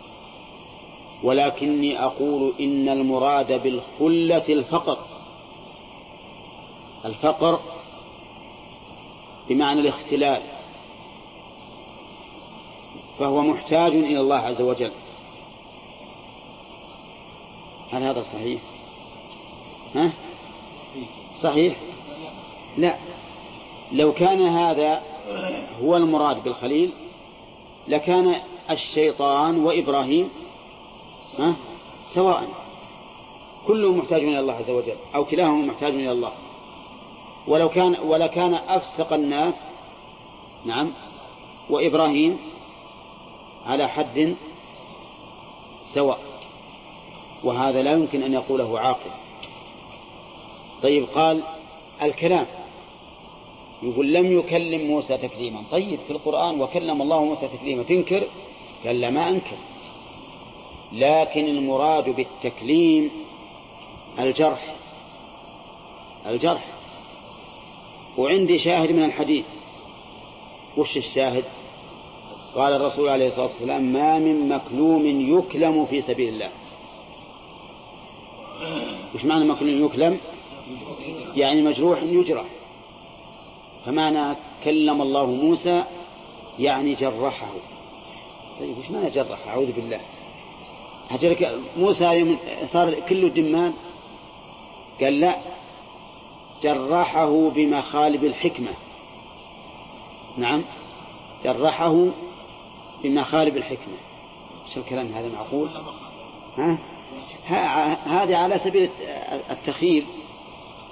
[SPEAKER 1] ولكني أقول إن المراد بالخلة الفقر. الفقر بمعنى الاختلال، فهو محتاج إلى الله عز وجل. هل هذا صحيح؟ ها؟ صحيح؟ لا، لو كان هذا هو المراد بالخليل لكان الشيطان وإبراهيم ها؟ سواء، كلهم محتاجون إلى الله عز وجل، أو كلاهما محتاج إلى الله. ولو كان ولا كان أفسق الناس نعم وإبراهيم على حد سواء، وهذا لا يمكن أن يقوله عاقل. طيب قال الكلام، يقول لم يكلم موسى تكليما. طيب في القرآن وكلم الله موسى تكليما، تنكر؟ قال لا، ما أنكر، لكن المراد بالتكليم الجرح الجرح وعندي شاهد من الحديث. وش الشاهد؟ قال الرسول عليه الصلاة والسلام ما من مكلوم يكلم في سبيل الله. وش معنى مكلوم يكلم؟ يعني مجروح يجرح. فمعنى كلم الله موسى يعني جرحه. طيب وش معنى جرح؟ أعوذ بالله. هجرك موسى صار كله دمان؟ قال لا، جرحه بمخالب الحكمة. نعم، جرحه بمخالب الحكمة. شو الكلام هذا معقول؟ ها؟ هذا على سبيل التخيل،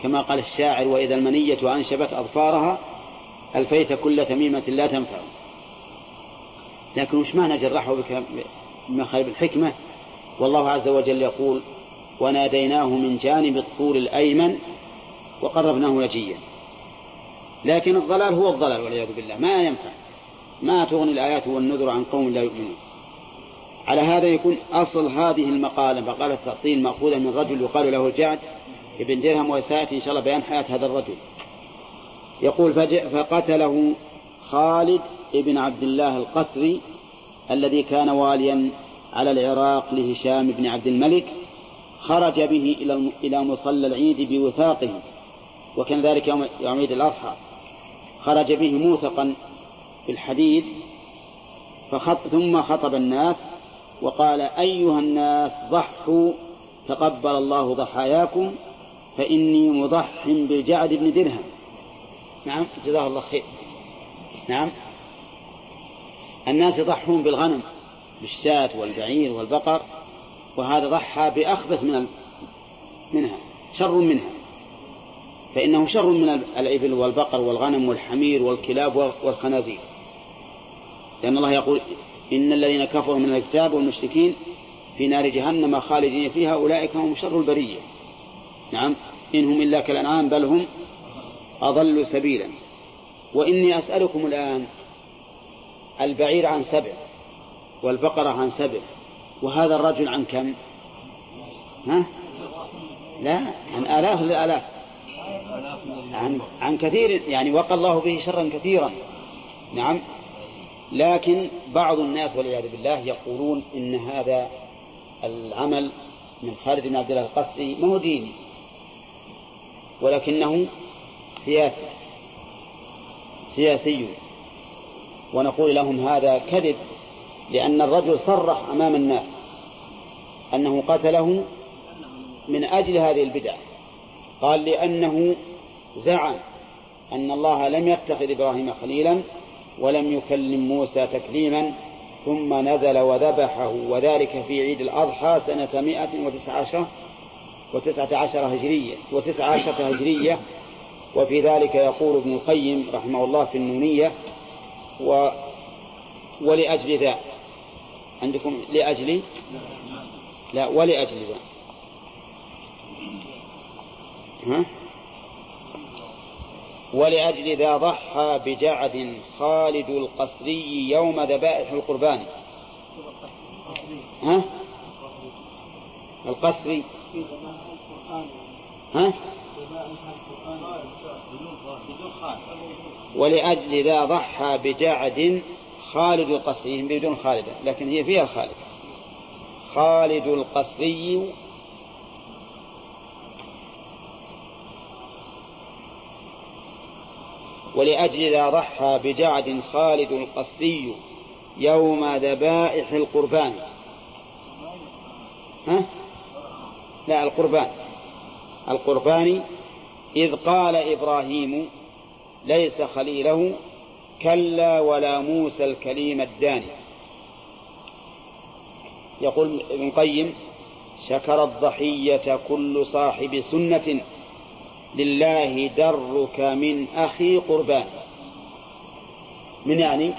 [SPEAKER 1] كما قال الشاعر: وإذا المنية أنشبت أظفارها ألفيت كل تميمة لا تنفع. لكن وش معنى جرحه بمخالب الحكمة؟ والله عز وجل يقول: وناديناه من جانب الطور الأيمن وقربناه نجيا. لكن الضلال هو الضلال والعياذ بالله، ما ينفع، ما تغني الآيات والنذر عن قوم لا يؤمنون. على هذا يكون أصل هذه المقالة مقالة التأصيل مأخوذة من رجل يقال له الجعد ابن درهم، وسيأتي إن شاء الله بيان حياة هذا الرجل. يقول: فقتله خالد ابن عبد الله القسري الذي كان واليا على العراق لهشام بن عبد الملك، خرج به إلى مصلى العيد بوثاقه، وكان ذلك يوم عيد الأضحى، خرج به موثقا في الحديد، فخط ثم خطب الناس وقال: أيها الناس ضحوا تقبل الله ضحاياكم فإني مضح بالجعد بن درهم. نعم، جزاه الله خير. نعم، الناس يضحون بالغنم، بالشاة والبعير والبقر، وهذا ضحى بأخبث من منها، شر منها، فإنه شر من الإبل والبقر والغنم والحمير والكلاب والخنازير، لأن الله يقول: إن الذين كفروا من الكتاب والمشركين في نار جهنم خالدين فيها أولئك هم شر البرية. نعم، إنهم إلا كالأنعام بل هم أضل سبيلا. وإني أسألكم الآن: البعير عن سبع والبقرة عن سبع، وهذا الرجل عن كم؟ ها؟ لا، عن آلاف الآلاف، عن, عن كثير، يعني وقى الله به شرا كثيرا. نعم، لكن بعض الناس والعياذ بالله يقولون إن هذا العمل من خالد بن عبد الله القسري ما هو ديني، ولكنه سياسي سياسي ونقول لهم هذا كذب، لأن الرجل صرح أمام الناس أنه قتله من أجل هذه البدع. قال: لأنه زعم أن الله لم يتخذ إبراهيم خليلا ولم يكلم موسى تكليما، ثم نزل وذبحه، وذلك في عيد الأضحى سنة مائة وتسعة عشر وتسعة عشر هجرية وتسعة عشرة هجرية. وفي ذلك يقول ابن القيم رحمه الله في النونية: و ولأجل ذا. عندكم لأجل؟ لا، ولأجل ذا. ها؟ ولأجل ذا ضحى بجعد خالد القسري يوم ذبائح القربان. ها؟ القسري. ها؟ ولأجل ذا ضحى بجعد خالد القسري بدون خالد، لكن هي فيها خالد. خالد القسري ولأجل ذا ضحى بجعد خالد القسري يوم ذبائح القربان. ها؟ لا، القربان القربان إذ قال إبراهيم ليس خليله كلا ولا موسى الكليم الداني. يقول ابن القيم: شكر الضحية كل صاحب سنة لله درك من أخي قربان. من يعني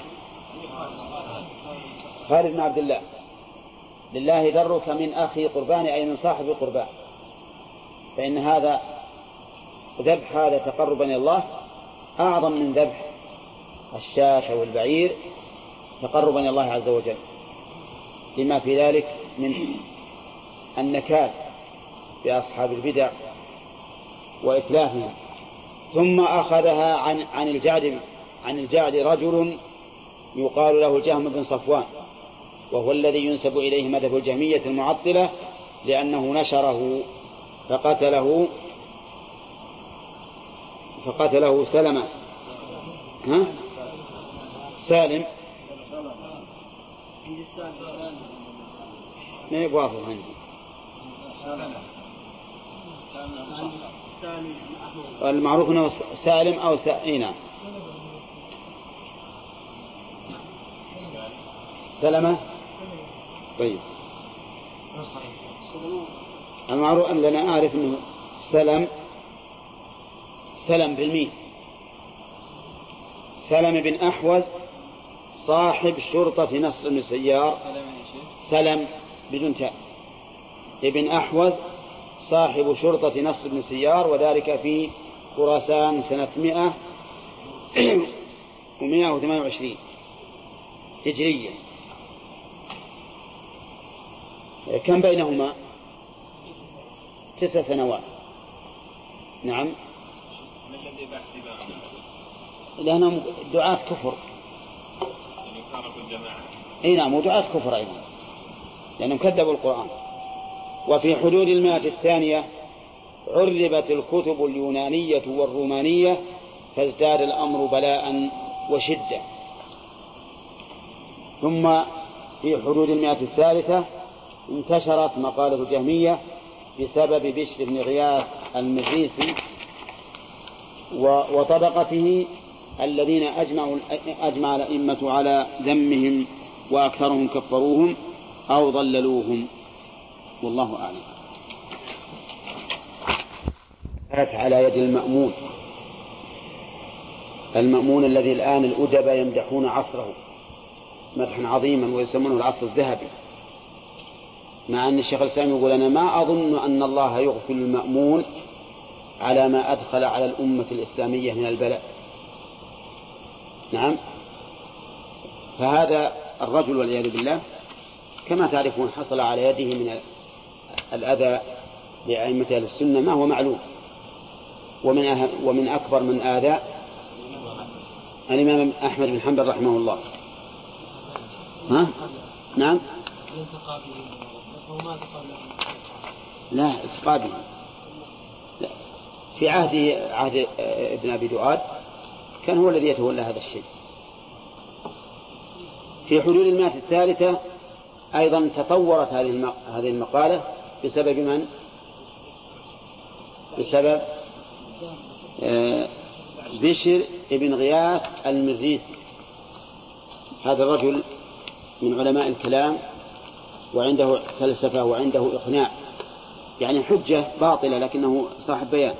[SPEAKER 1] خالد بن عبد الله. لله درك من أخي قربان أي من صاحب قربان، فإن هذا ذبح هذا تقربا إلى الله أعظم من ذبح الشاة والبعير تقربا إلى الله عز وجل، لما في ذلك من النكال بأصحاب البدع وإتلافهم. ثم أخذها عن عن الجعد عن الجعد رجل يقال له جهم بن صفوان، وهو الذي ينسب إليه مذهب الجهمية المعطلة، لأنه نشره فقتله فقتله سلمة ها؟ سالم ما يواضح عندي. المعروف أنه سالم أو سائنا سلمة. طيب، المعروف أن لنا أعرف أنه سلم سلم بالمين. سلم بن أحوز صاحب شرطة نصر بن سيار. سلم بدون تاء ابن أحوز صاحب شرطة نصر بن سيار، وذلك في خراسان سنة مئة ومئة وثمانية وعشرين هجرية. كم بينهما؟ تسع سنوات. نعم. لأنهم دعاة كفر. اي نعم، ودعاة كفر أيضا لأنهم كذبوا القرآن. وفي حدود المائة الثانية عربت الكتب اليونانية والرومانية فازداد الأمر بلاء وشدة. ثم في حدود المائة الثالثة انتشرت مقالة الجهمية بسبب بشر بن غياث المجيسي وطبقته الذين أجمعوا أجمع الأئمة على ذمهم، وأكثرهم كفروهم أو ضللوهم، والله أعلم. على يد المأمون، المأمون الذي الآن الأدباء يمدحون عصره مدحا عظيما ويسمونه العصر الذهبي، مع أن الشيخ الإسلام يقول أنا ما أظن أن الله يغفل المأمون على ما أدخل على الأمة الإسلامية من البلاء. نعم. فهذا الرجل والعياذ بالله كما تعرفون حصل على يده من الأذى لأئمة أهل السنة ما هو معلوم، ومن أه... ومن أكبر من آذى الإمام أحمد بن حنبل رحمه الله. ها؟ نعم. لا اتقابل لا. في عهد عهد ابن أبي دؤاد كان هو الذي يتولى هذا الشيء. في حدود المائة الثالثة أيضا تطورت هذه المقالة بسبب من؟ بسبب بشر ابن غياث المريسي. هذا الرجل من علماء الكلام وعنده فلسفة وعنده إقناع، يعني حجة باطلة لكنه صاحب بيان.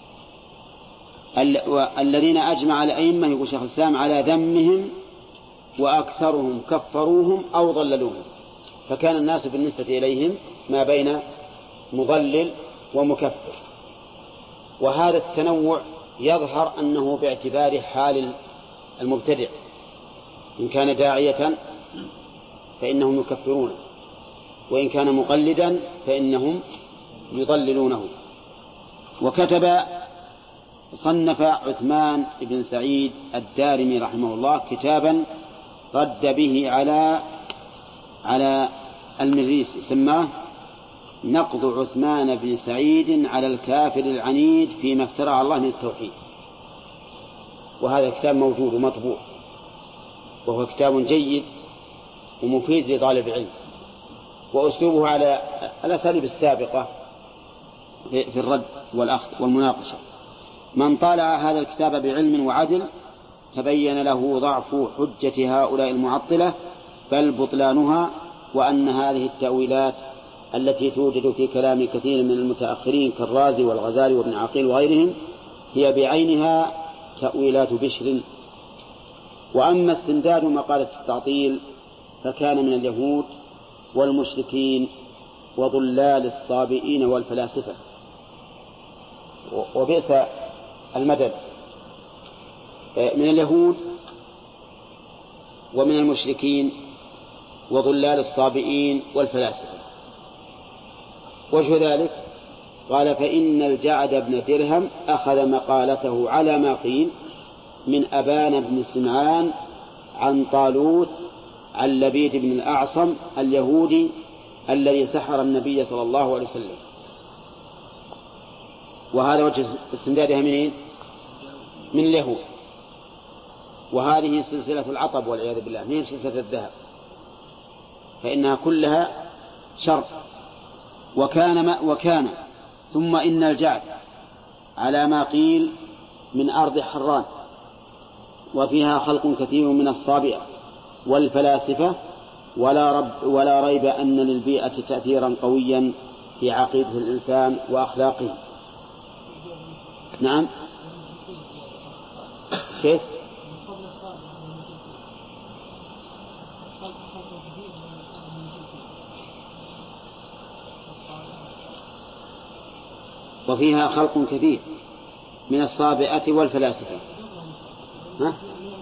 [SPEAKER 1] الذين أجمع الأئمة يقول شيخ الإسلام على ذمهم وأكثرهم كفروهم أو ضللوهم، فكان الناس بالنسبة إليهم ما بين مضلل ومكفر. وهذا التنوع يظهر أنه باعتبار حال المبتدع، إن كان داعية فإنهم يكفرونه، وإن كان مقلدا فإنهم يضللونه. وكتب صنف عثمان بن سعيد الدارمي رحمه الله كتابا رد به على على المريسي، سماه نقض عثمان بن سعيد على الكافر العنيد فيما افترى على الله من التوحيد. وهذا الكتاب موجود ومطبوع، وهو كتاب جيد ومفيد لطالب العلم، وأسلوبه على الأساليب السابقة في الرد والأخذ والمناقشة. من طالع هذا الكتاب بعلم وعدل تبين له ضعف حجة هؤلاء المعطلة بل بطلانها، وأن هذه التأويلات التي توجد في كلام كثير من المتأخرين كالرازي والغزالي وابن عقيل وغيرهم هي بعينها تأويلات بشر. وأما استمداد مقالة التعطيل فكان من اليهود والمشركين وضلال الصابئين والفلاسفة. وبئس المدد من اليهود ومن المشركين وضلال الصابئين والفلاسفة. وجه ذلك قال فإن الجعد بن درهم أخذ مقالته على ما قيل من أبان بن سمعان عن طالوت عن لبيد بن الأعصم اليهودي الذي سحر النبي صلى الله عليه وسلم. وهذا وجه استمدادها منين؟ من اليهود. وهذه سلسلة العطب والعياذ بالله، هي سلسلة الذهب، فإنها كلها شر. وكان ما وكان ثم إن الجعد على ما قيل من أرض حران، وفيها خلق كثير من الصابئة والفلاسفة، ولا, رب ولا ريب أن للبيئة تأثيرا قويا في عقيدة الإنسان وأخلاقه. نعم. كيف؟ وفيها خلق كثير من الصابئة والفلاسفة. ها؟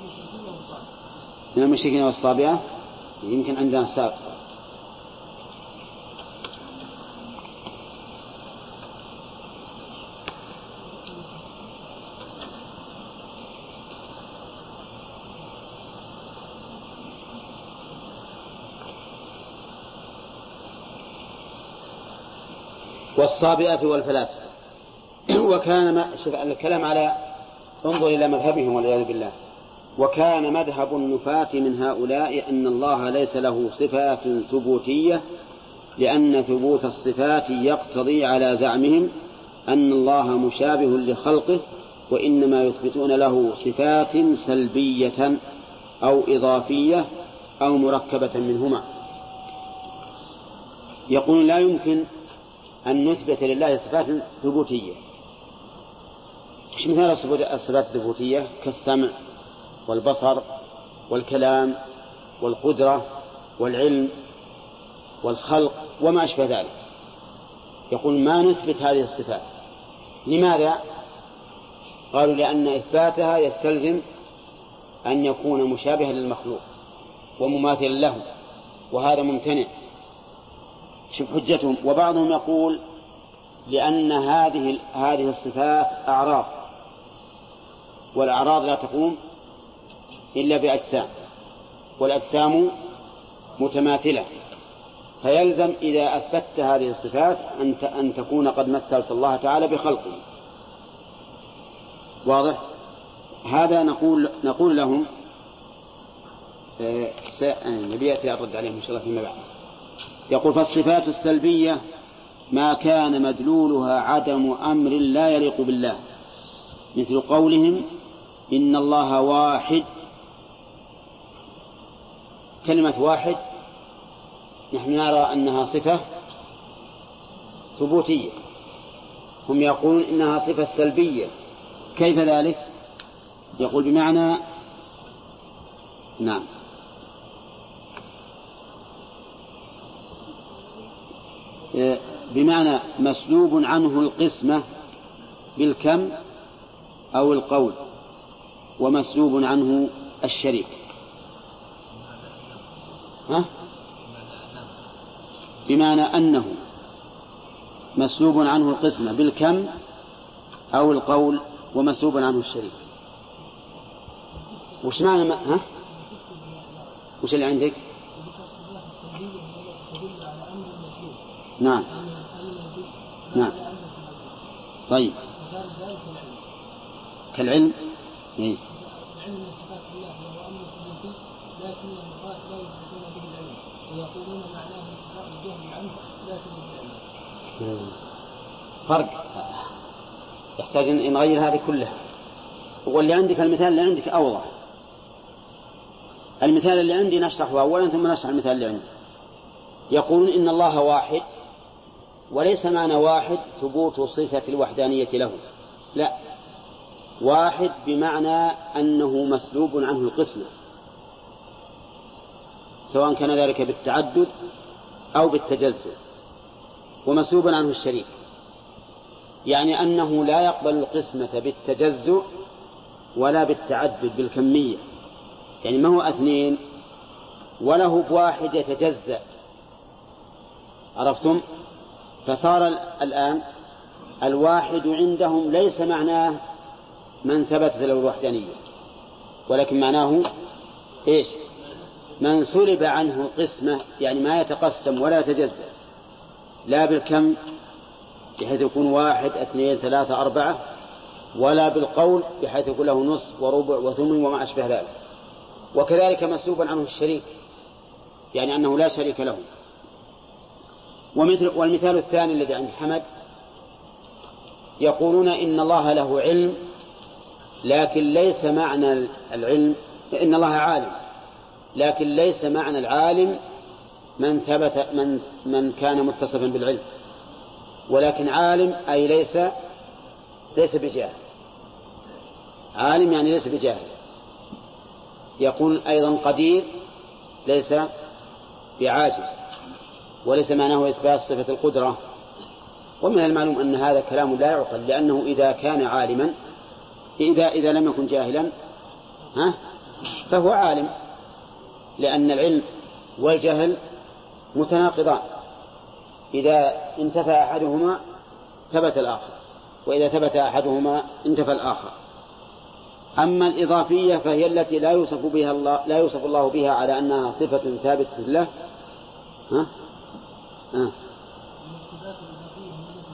[SPEAKER 1] من المشركين والصابئة يمكن عندنا السابق. والصابئة والفلاسفة. وكان الكلام على انظر إلى مذهبهم والعياذ بالله. وكان مذهب النفاة من هؤلاء أن الله ليس له صفات ثبوتية، لأن ثبوت الصفات يقتضي على زعمهم أن الله مشابه لخلقه، وإنما يثبتون له صفات سلبية أو إضافية أو مركبة منهما. يقول لا يمكن أن نثبت لله صفات ثبوتية. مش مثال الصفات الثبوتية كالسمع والبصر والكلام والقدرة والعلم والخلق وما أشبه ذلك. يقول ما نثبت هذه الصفات. لماذا؟ قالوا لأن إثباتها يستلزم أن يكون مشابها للمخلوق ومماثلا له، وهذا ممتنع. شوف حجتهم. وبعضهم يقول لأن هذه هذه الصفات أعراض، والأعراض لا تقوم إلا بأجسام، والأجسام متماثلة، فيلزم إذا أثبتت هذه الصفات أن تكون قد مثلت الله تعالى بخلقه. واضح؟ هذا نقول نقول لهم نبي يأتي أرد عليهم إن شاء الله فيما بعد. يقول فالصفات السلبية ما كان مدلولها عدم أمر لا يليق بالله، مثل قولهم إن الله واحد. كلمة واحد نحن نرى أنها صفة ثبوتية، هم يقولون إنها صفة سلبية. كيف ذلك؟ يقول بمعنى نعم بمعنى مسلوب عنه القسمة بالكم أو القول، ومسلوب عنه الشريك. ها؟ بمعنى أنه مسلوب عنه القسمة بالكم أو القول، ومسلوب عنه الشريك. وش معنى ما... ها؟ وش اللي عندك؟ نعم نعم طيب كالعلم. إيه؟
[SPEAKER 5] العلم من صفات الله وهو أمر ثبوتي، لكن المراد لا يثبتون به العلم، ويقولون معناه انتفاء الجهل عنه لا يثبت العلم.
[SPEAKER 1] فرق يحتاج أن نغير هذه كلها. واللي عندك المثال اللي عندك أوضح. المثال اللي عندي نشرحه أولا ثم نشرح المثال اللي عندي. يقولون إن الله واحد، وليس معنى واحد ثبوت صفة الوحدانية له، لا، واحد بمعنى أنه مسلوب عنه القسمة، سواء كان ذلك بالتعدد أو بالتجزؤ، ومسلوب عنه الشريك، يعني أنه لا يقبل القسمة بالتجزؤ ولا بالتعدد بالكمية، يعني ما هو اثنين وله بواحد يتجزأ. عرفتم؟ فصار الآن الواحد عندهم ليس معناه من ثبتت له الوحدانية، ولكن معناه إيش؟ من سلب عنه القسمة، يعني ما يتقسم ولا يتجزأ، لا بالكم بحيث يكون واحد اثنين ثلاثة أربعة، ولا بالقول بحيث يكون له نصف وربع وثمن وما أشبه ذلك. وكذلك مسلوبا عنه الشريك، يعني أنه لا شريك له. ومثل والمثال الثاني الذي عند حمد، يقولون إن الله له علم، لكن ليس معنى العلم إن الله عالم، لكن ليس معنى العالم من ثبت من من كان متصفا بالعلم، ولكن عالم أي ليس ليس بجاهل. عالم يعني ليس بجاهل. يقول أيضا قدير ليس بعاجز، وليس معناه إثبات صفة القدرة. ومن المعلوم أن هذا كلام لا يعقل، لأنه إذا كان عالما إذا إذا لم يكن جاهلا ها فهو عالم، لأن العلم والجهل متناقضان، إذا انتفى أحدهما ثبت الآخر، وإذا ثبت أحدهما انتفى الآخر. أما الإضافية فهي التي لا يوصف بها الله لا يوصف الله بها على أنها صفة ثابتة له ها؟ ها؟